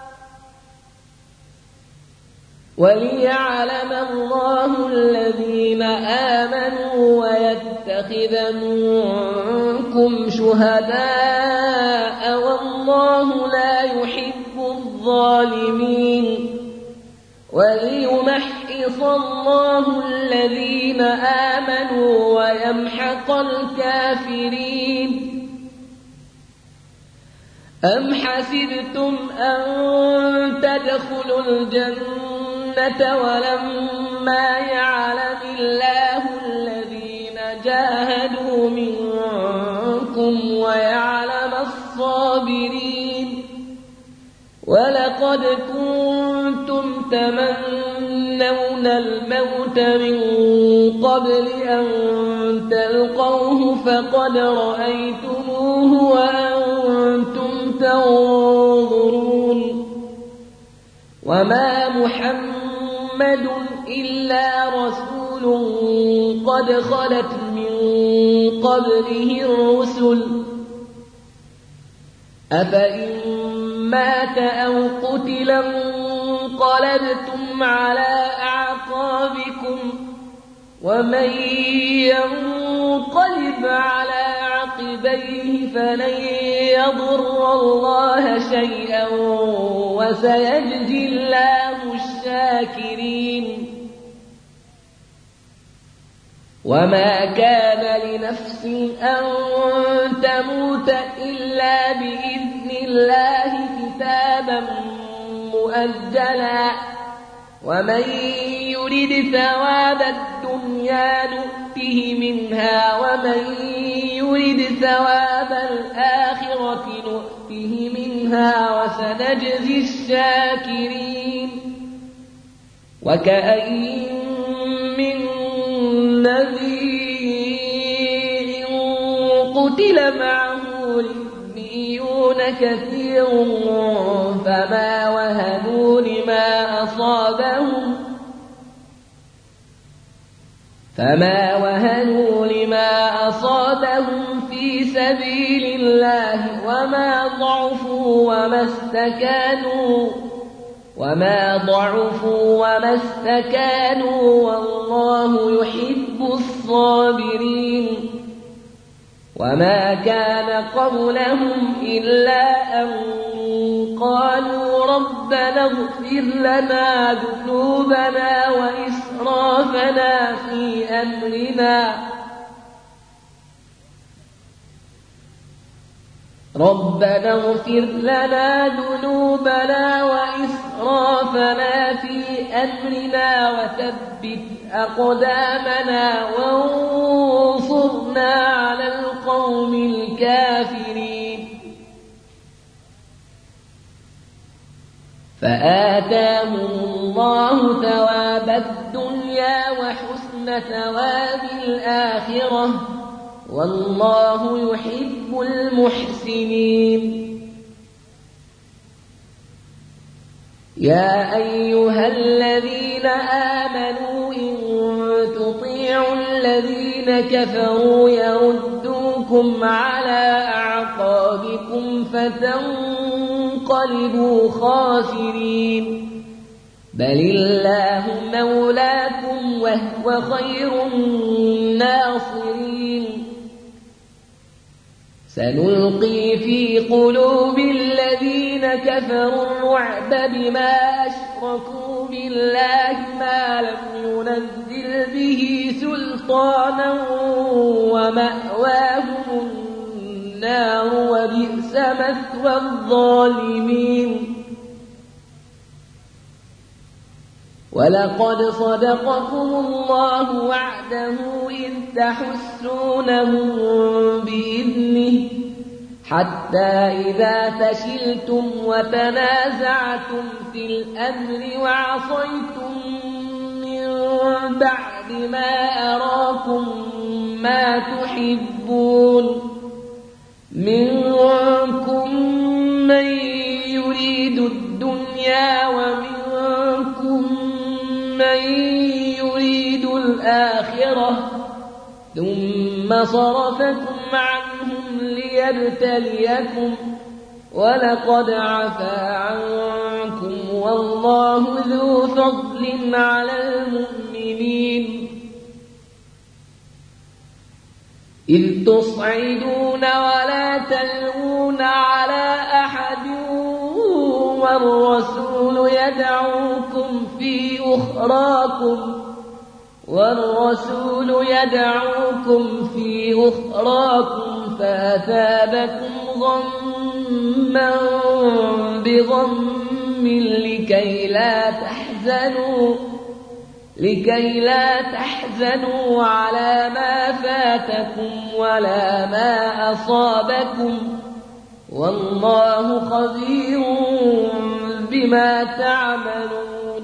وليعلم الله الذين آمنوا ويتخذ منكم شهداء والله لا يحب الظالمين. وليمحص الله الذين آمنوا ويمحق الكافرين. أم حسبتم أن تدخلوا الجنة ولما يعلم الله الذين جاهدوا منكم ويعلم الصابرين. ولقد كنتم تمنون الموت من قبل أن تلقوه فقد رأيتموه وأنتم تنظرون. وما محمد إلا رسول قد خلت من قبله الرسل أفإن مات أو قتل انقلبتم على أعقابكم ومن ينقلب على عقبيه فلن يضر الله شيئا وسيجزي الله الشاكرين. وما كان لنفس أن تموت إلا بإذن الله كتابا مؤجلا ومن يرد ثواب الدنيا نؤته منها ومن يرد ثواب الآخرة نؤته منها وسنجزي الشاكرين. وكأين من نذير قتل معه ربيون كثير فما وهنوا لما أصابهم فما وهنوا لما أصابهم في سبيل الله وما ضعفوا وما استكانوا وما ضعفوا وما استكانوا والله يحب الصابرين. وما كان قولهم إلا أن قالوا ربنا اغفر لنا ذنوبنا وإسرافنا في أمرنا ربنا اغفر لنا ذنوبنا وإسرافنا في أمرنا وثبت أقدامنا وانصرنا على القوم الكافرين فآتاهم الله ثواب الدنيا وحسن ثواب الآخرة والله يحب المحسنين يا أيها الذين آمنوا إن تطيعوا الذين كفروا يردوكم على أعقابكم فتنقلبوا خاسرين بل الله مولاكم وهو خير الناصرين سنلقي في قلوب الذين كفروا الرعب بما أشركوا بالله ما لم ينزل به سلطانا ومأواهم النار وبئس مثوى الظالمين ولقد صدقكم الله وعده إذ تحسونهم بإذنه حتى إذا فشلتم وتنازعتم في الأمر وعصيتم من بعد ما أراكم ما تحبون منكم من يريد الدنيا ومنكم من يريد الآخرة ثم صرفكم عنهم ليبتليكم ولقد عفا عنكم والله ذو فضل على المؤمنين إذ تصعدون ولا تلوون على أحد والرسول يدعوكم في أخراكم والرسول يدعوكم في أخراكم فأثابكم غما بغم لكي لا تحزنوا لكي لا تحزنوا على ما فاتكم ولا ما أصابكم والله خبير بما تعملون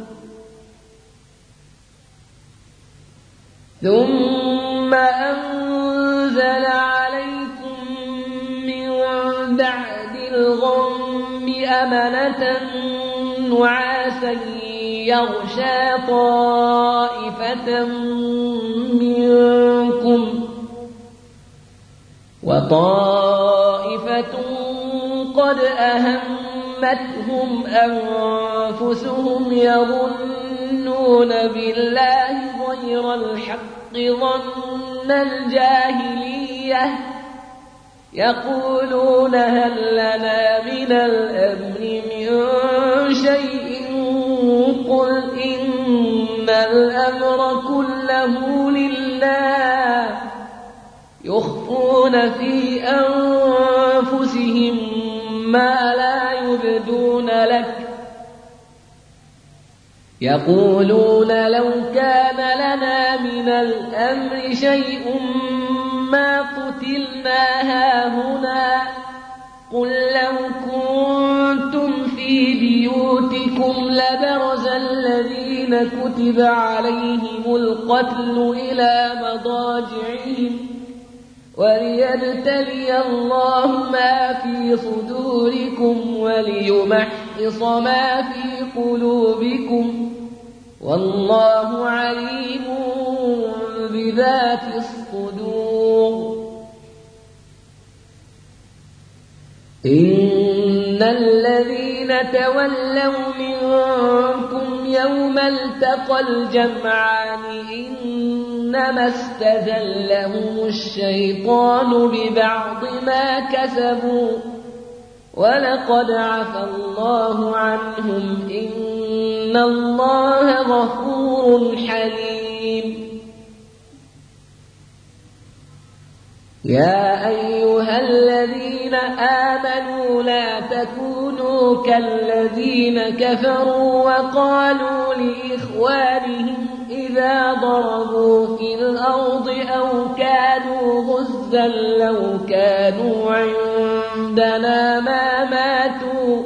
ثم أنزل عليكم من بعد الغم أمنة نعاسا يغشى طائفة منكم وطائفة قد أهمتهم أنفسهم يظنون بالله غير الحق ظن الجاهلية يقولون هل لنا من الأمر من شيء قل إن الأمر كله لله يخفون في أنفسهم ما لا يبدون لك يقولون لو كان لنا من الأمر شيء ما قتلنا هاهنا قل لو كنتم في بيوتكم لبرز الذين كتب عليهم القتل إلى مضاجعهم وليبتلي الله ما في صدوركم وليمحص ما في قلوبكم والله عليم بذات الصدور إن الذين تولوا منكم يوم التقى الجمعان إنما استزلهم الشيطان ببعض ما كسبوا ولقد عفى الله عنهم إن الله غفور حليم يا أيها الذين آمنوا لا تكونوا كالذين كفروا وقالوا لإخوانهم إذا ضربوا في الأرض أو كانوا غزا لو كانوا عندنا ما ماتوا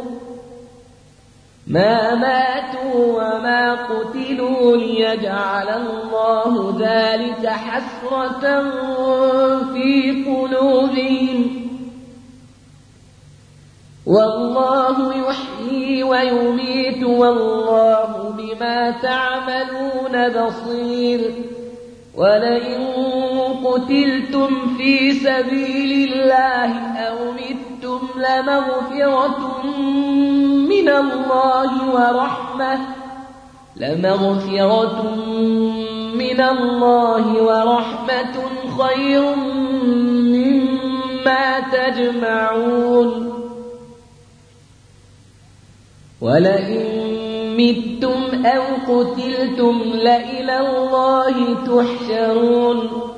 ما ماتوا وما قتلوا ليجعل الله ذلك حسرة في قلوبهم والله يحيي ويميت والله بما تعملون بصير ولئن قتلتم في سبيل الله أو متم لمغفرة من الله ورحمة لمغفرة من الله ورحمة خير مما تجمعون ولئن متم أو قتلتم لإلى الله تحشرون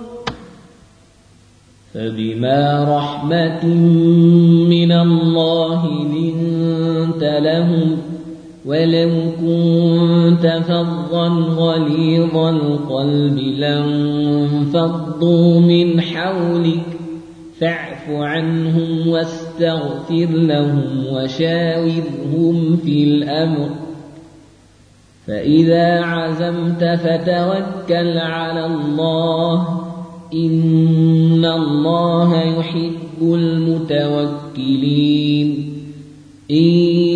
فبما رحمة من الله لنت لهم ولو كنت فظا غليظ القلب لانفضوا من حولك فاعف عنهم واستغفر لهم وشاورهم في الأمر فإذا عزمت فتوكل على الله إن الله يحب المتوكلين إن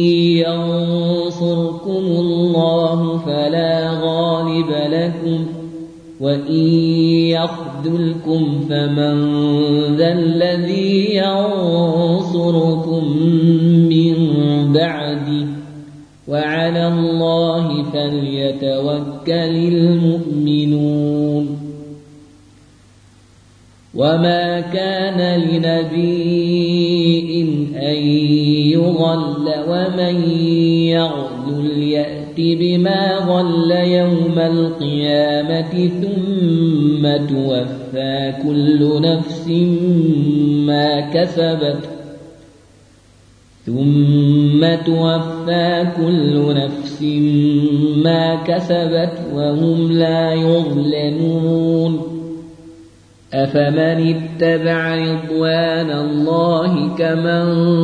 ينصركم الله فلا غالب لكم وإن يخذلكم فمن ذا الذي ينصركم من بعده وعلى الله فليتوكل المؤمنون وما كان لنبي أن يغل ومن يغل يأت بما غل يوم القيامة ثم توفى كل نفس ما كسبت ثم توفى كل نفس ما كسبت وهم لا يظلمون أفمن اتبع رضوان الله كمن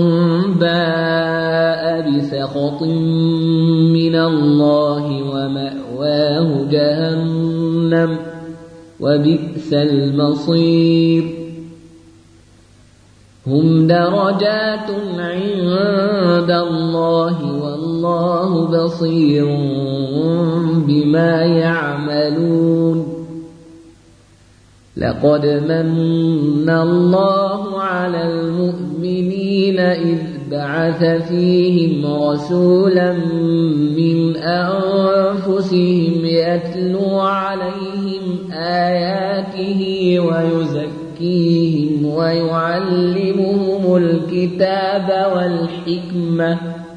باء بسخط من الله ومأواه جهنم وبئس المصير هم درجات عند الله والله بصير بما يعملون لقد من الله على المؤمنين إذ بعث فيهم رسولا من أنفسهم يتلو عليهم آياته ويزكيهم ويعلمهم الكتاب والحكمة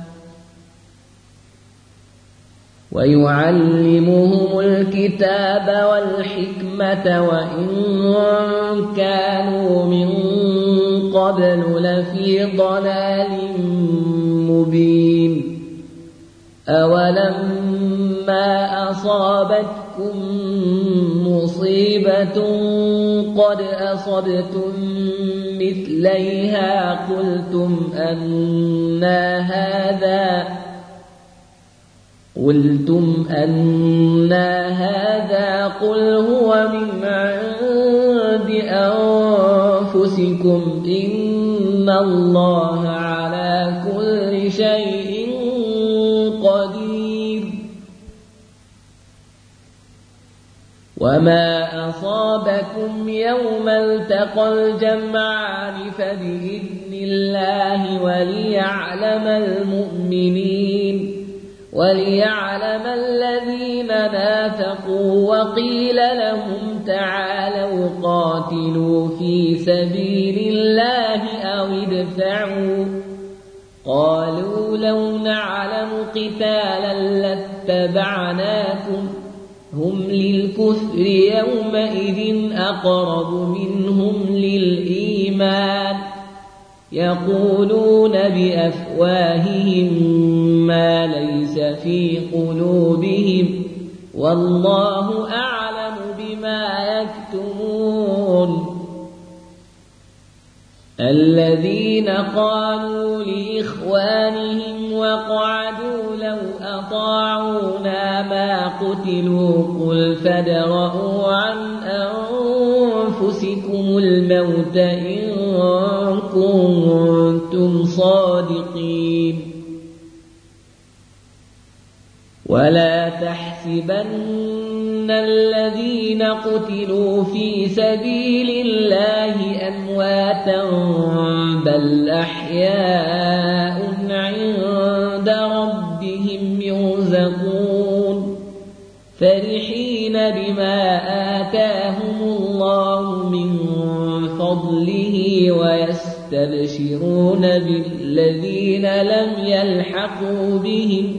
ويعلمهم الكتاب والحكمة وإن كانوا من قبل لفي ضلال مبين أولما أصابتكم مصيبة قد أصبتم مثليها قلتم أنى هذا قلتم أنى هذا قل هو من عند أنفسكم إن الله على كل شيء قدير وما أصابكم يوم التقى الجمعان فبإذن الله وليعلم المؤمنين وليعلم الذين نافقوا وقيل لهم تعالوا قاتلوا في سبيل الله أو ادفعوا قالوا لو نعلم قتالا لاتبعناكم هم للكفر يومئذ أقرب منهم للإيمان يقولون بأفواههم ما ليس في قلوبهم والله أعلم بما يكتمون الذين قالوا لإخوانهم وقعدوا لو أطاعونا ما قتلوا قل فادرءوا عن أنفسكم الموت إن كنتم صادقين ولا تحسبن الذين قتلوا في سبيل الله أمواتا بل أحياء عند ربهم يرزقون فرحين بما آتاهم الله من فضله ويستبشرون بالذين لم يلحقوا بهم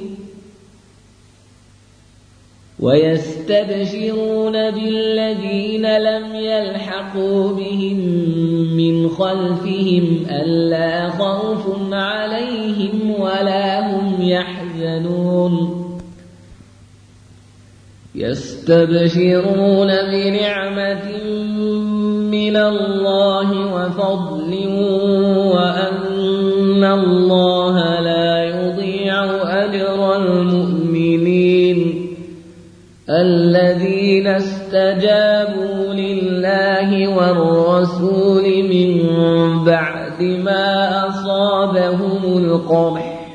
ويستبشرون بالذين لم يلحقوا بهم من خلفهم ألا خوف عليهم ولا هم يحزنون يستبشرون بنعمة من الله وفضل وأن الله لا يضيع أجر المؤمنين الذين استجابوا لله والرسول من بعد ما أصابهم القرح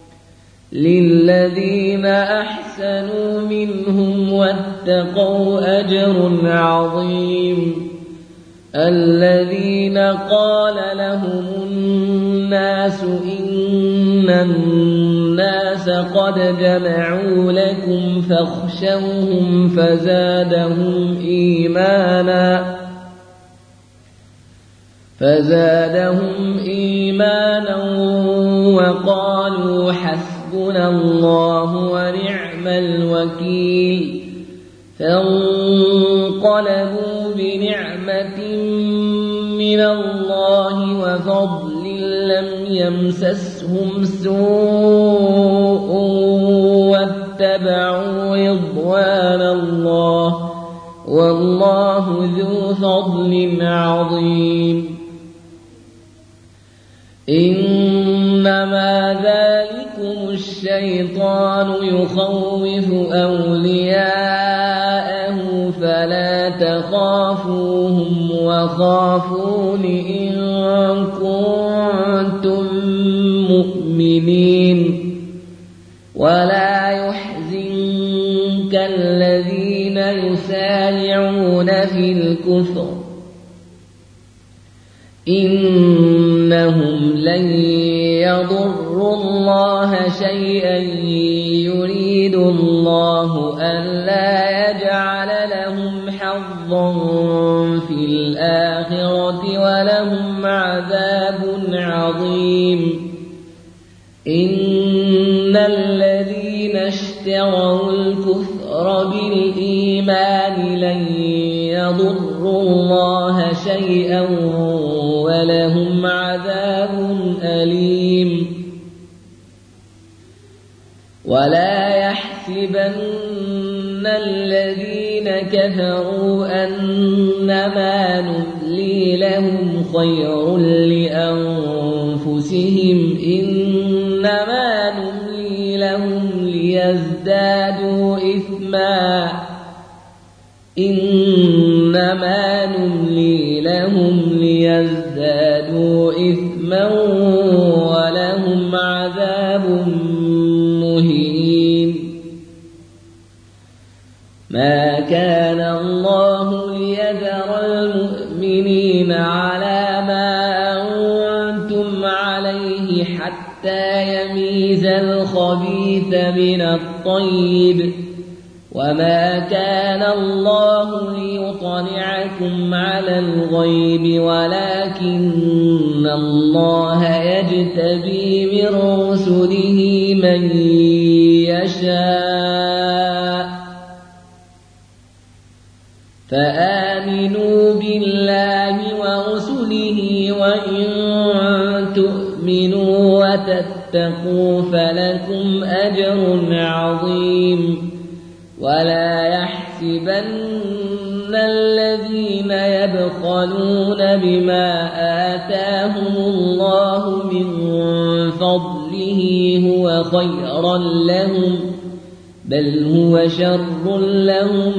للذين أحسنوا منهم واتقوا أجر عظيم الذين قال لهم الناس إن الناس قد جمعوا لكم فاخشوهم فزادهم إيمانا فزادهم إيمانا وقالوا حسبنا الله ونعم الوكيل فانقلبوا بنعمة من الله وفضل لم يمسسهم سوء واتبعوا رضوان الله والله ذو فضل عظيم إنما ذلكم الشيطان يخوف أولياءه فلا تخافوهم وخافون إن كنتم مؤمنين ولا يحزنك الذين يسارعون في الكفر إنهم لن يضروا الله شيئا يريد الله ألا يجعل لهم حظا في الآخرة ولهم عذاب عظيم إن الذين اشتروا الكفر بالإيمان لن يضروا الله شيئا ولهم عذاب أليم ولا يحسبن الذين كفروا أنما نملي لهم خير لأنفسهم إنما نملي لهم ليزدادوا إثما إنما نملي لهم ليزدادوا إثما ولهم عذاب مهين ما كان الله ليذر المؤمنين على ما أنتم عليه حتى يميز الخبيث من الطيب وما كان الله ليطلعكم على الغيب ولكن الله يجتبي من رسله من يشاء فآمنوا بالله ورسله وإن تؤمنوا وتتقوا فلكم أجر عظيم ولا يحسبن الذين يبخلون بما آتاهم الله من فضله هو خيرا لهم بل هو شر لهم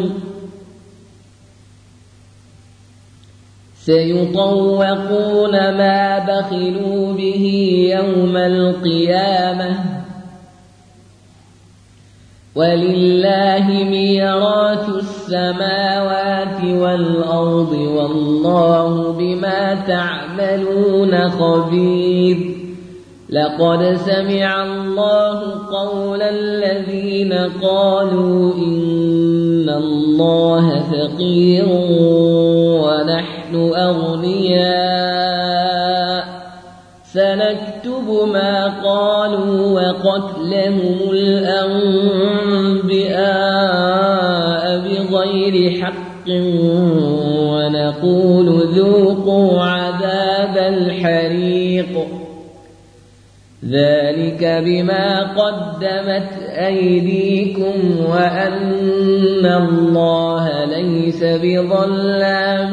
سيطوقون ما بخلوا به يوم القيامة ولله ميراث السماوات والأرض والله بما تعملون خبير لقد سمع الله قول الذين قالوا إن الله فقير ونحن أغنياء سنكتب ما قالوا وقتلهم الأنبياء بغير حق ونقول ذوقوا عذاب الحريق ذلك بما قدمت أيديكم وأن الله ليس بظلام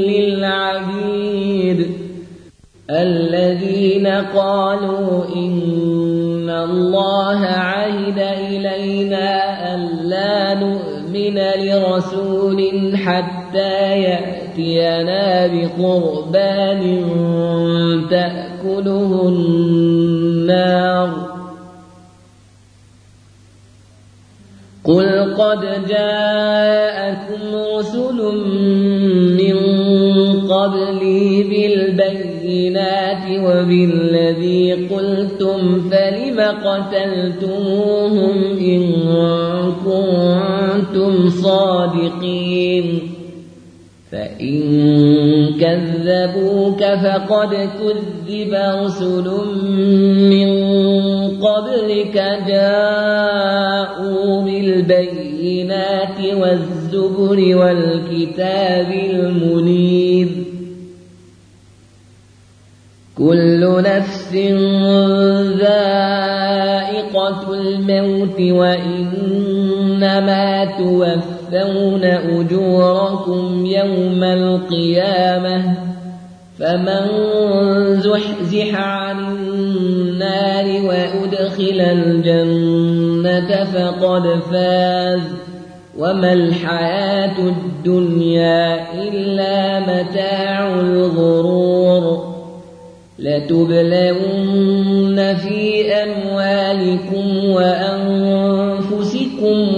للعبيد الذين قالوا إن الله عهد إلينا ألا نؤمن لرسول حتى يأتينا بقربان تأكله النار قل قد جاءكم رسل من قبلي بالبينات وبالذي قلتم فلم قتلتموهم إن كنتم صادقين فإن كذبوك فقد كذب رسل من قبلك جاءوا بالبينات والزبر والكتاب المنير كل نفس ذائقة الموت وإنما توفون أجوركم يوم القيامة فمن زحزح عن النار وأدخل الجنة فقد فاز وما الحياة الدنيا إلا متاع الغرور لتبلون في أموالكم وأنفسكم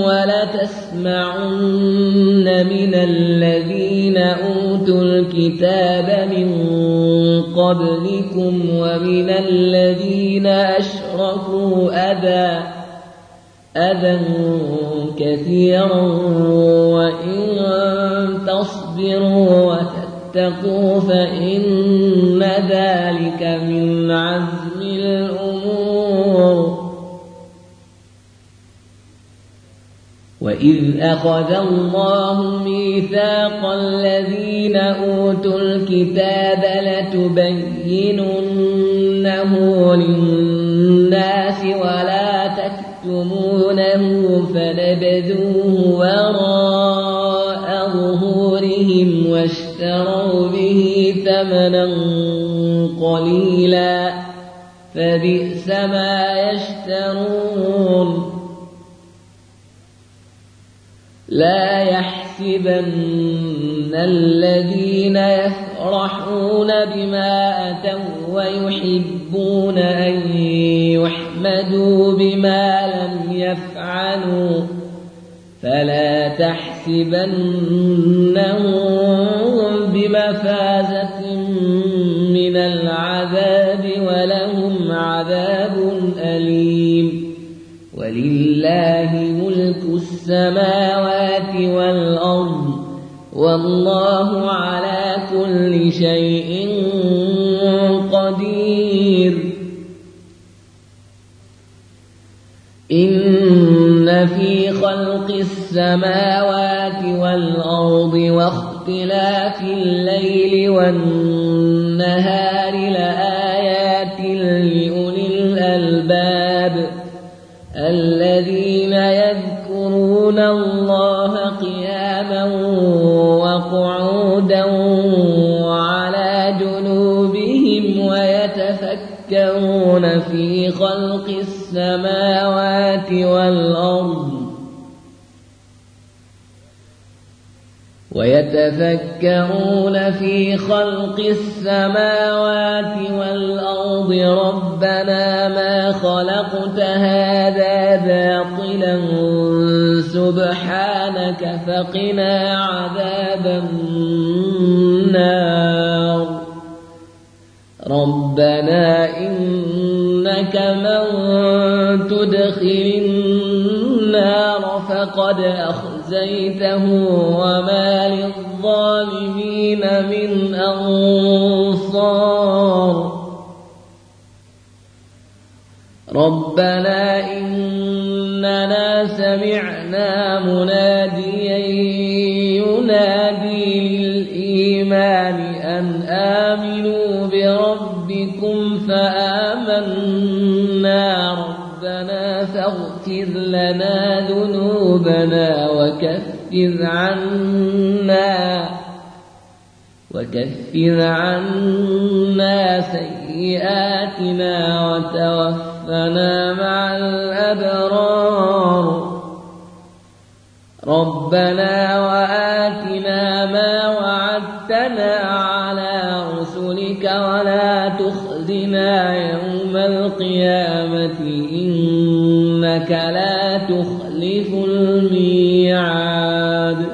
ولتسمعن من الذين أوتوا الكتاب من قبلكم ومن الذين أشركوا أذى أذى كثيرا وإن تصبروا وتتقوا فإن ذلك من عزم الأمور وإذ أخذ الله ميثاق الذين أوتوا الكتاب لتبيننه للناس ولا تكتمونه فنبذوه وراء ظهورهم واشتروا به ثمنا قليلا فبئس ما يشترون لا يحسبن الذين يفرحون بما أتوا ويحبون أن يحمدوا بما لم يفعلوا فلا تحسبنهم بمفازة من العذاب ولهم عذاب أليم ولله ملك السماوات والأرض والله على كل شيء قدير إن في خلق خلق السماوات والأرض واختلاف الليل والنهار لآيات لأولي الألباب الذين يذكرون الله قياما وقعودا وعلى جنوبهم ويتفكرون في خلق السماوات والأرض ويتفكرون في خلق السماوات والأرض ربنا ما خلقت هذا باطلا سبحانك فقنا عذاب النار ربنا إنك من تدخل النار فقد أخزيته وما للظالمين من أنصار ربنا إننا سمعنا مناديا ينادي للإيمان أن آمنوا بربكم فآمنا ربنا فاغفر لنا ذنوبنا وكفر عنا وكفر عنا سيئاتنا وتوفنا مع الأبرار ربنا وآتنا ما وعدتنا على رسلك ولا تخزنا يوم القيامة إنك لا تخلف الميعاد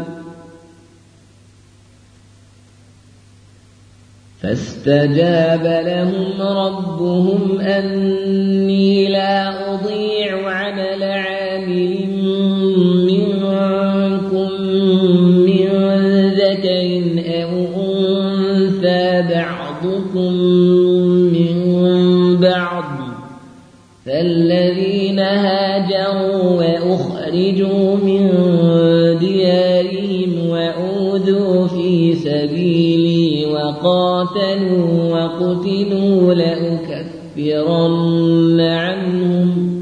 فاستجاب لهم ربهم أني لا أضيع عمل عامل منكم من ذكر أو أنثى بعضكم من بعض فالذين هاجروا وأخرجوا من ديارهم وأوذوا في سبيلي وقاتلوا وقتلوا لأكفرن عنهم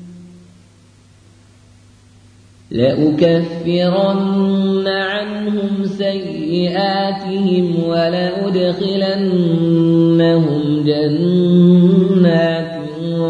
لأكفرن عنهم سيئاتهم ولأدخلنهم جنات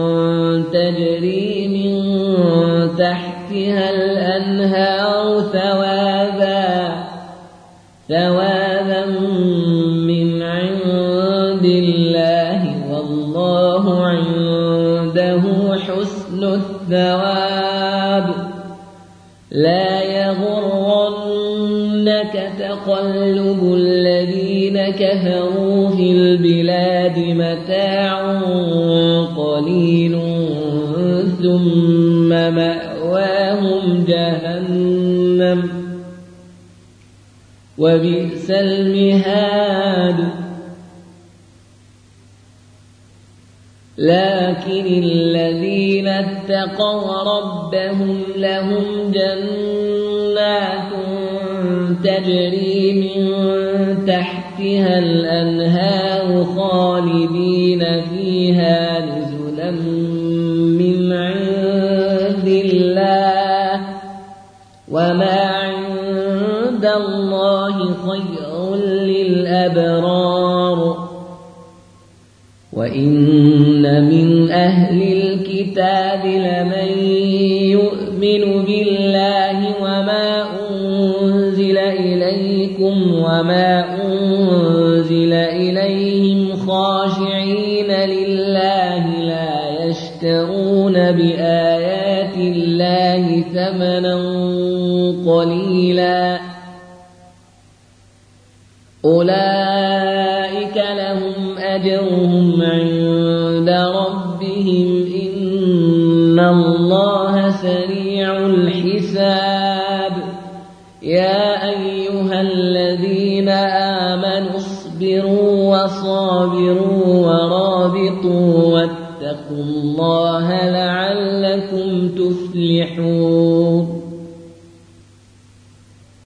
تجري من تحتها الأنهار ثوابا ثوابا من عند الله والله عنده حسن الثواب لا يغرنك تقلب الذين كفروا في البلاد متاع قليل ثم مأواهم جهنم وبئس المهاد لكن الذين اتقوا ربهم لهم جنات تجري من تحتها الأنهار خالدين فيها نزلا من عند الله وما عند الله خير للأبرار وإن من أهل الكتاب لمن يؤمن بالله وما أنزل إليكم وما أنزل إليهم خاشعين لله لا يشترون بآيات الله ثمنا قليلا أولئك لهم أجرهم عند ربهم إن الله سريع الحساب يا أيها الذين آمنوا اصبروا وصابروا ورابطوا واتقوا الله لعلكم تفلحون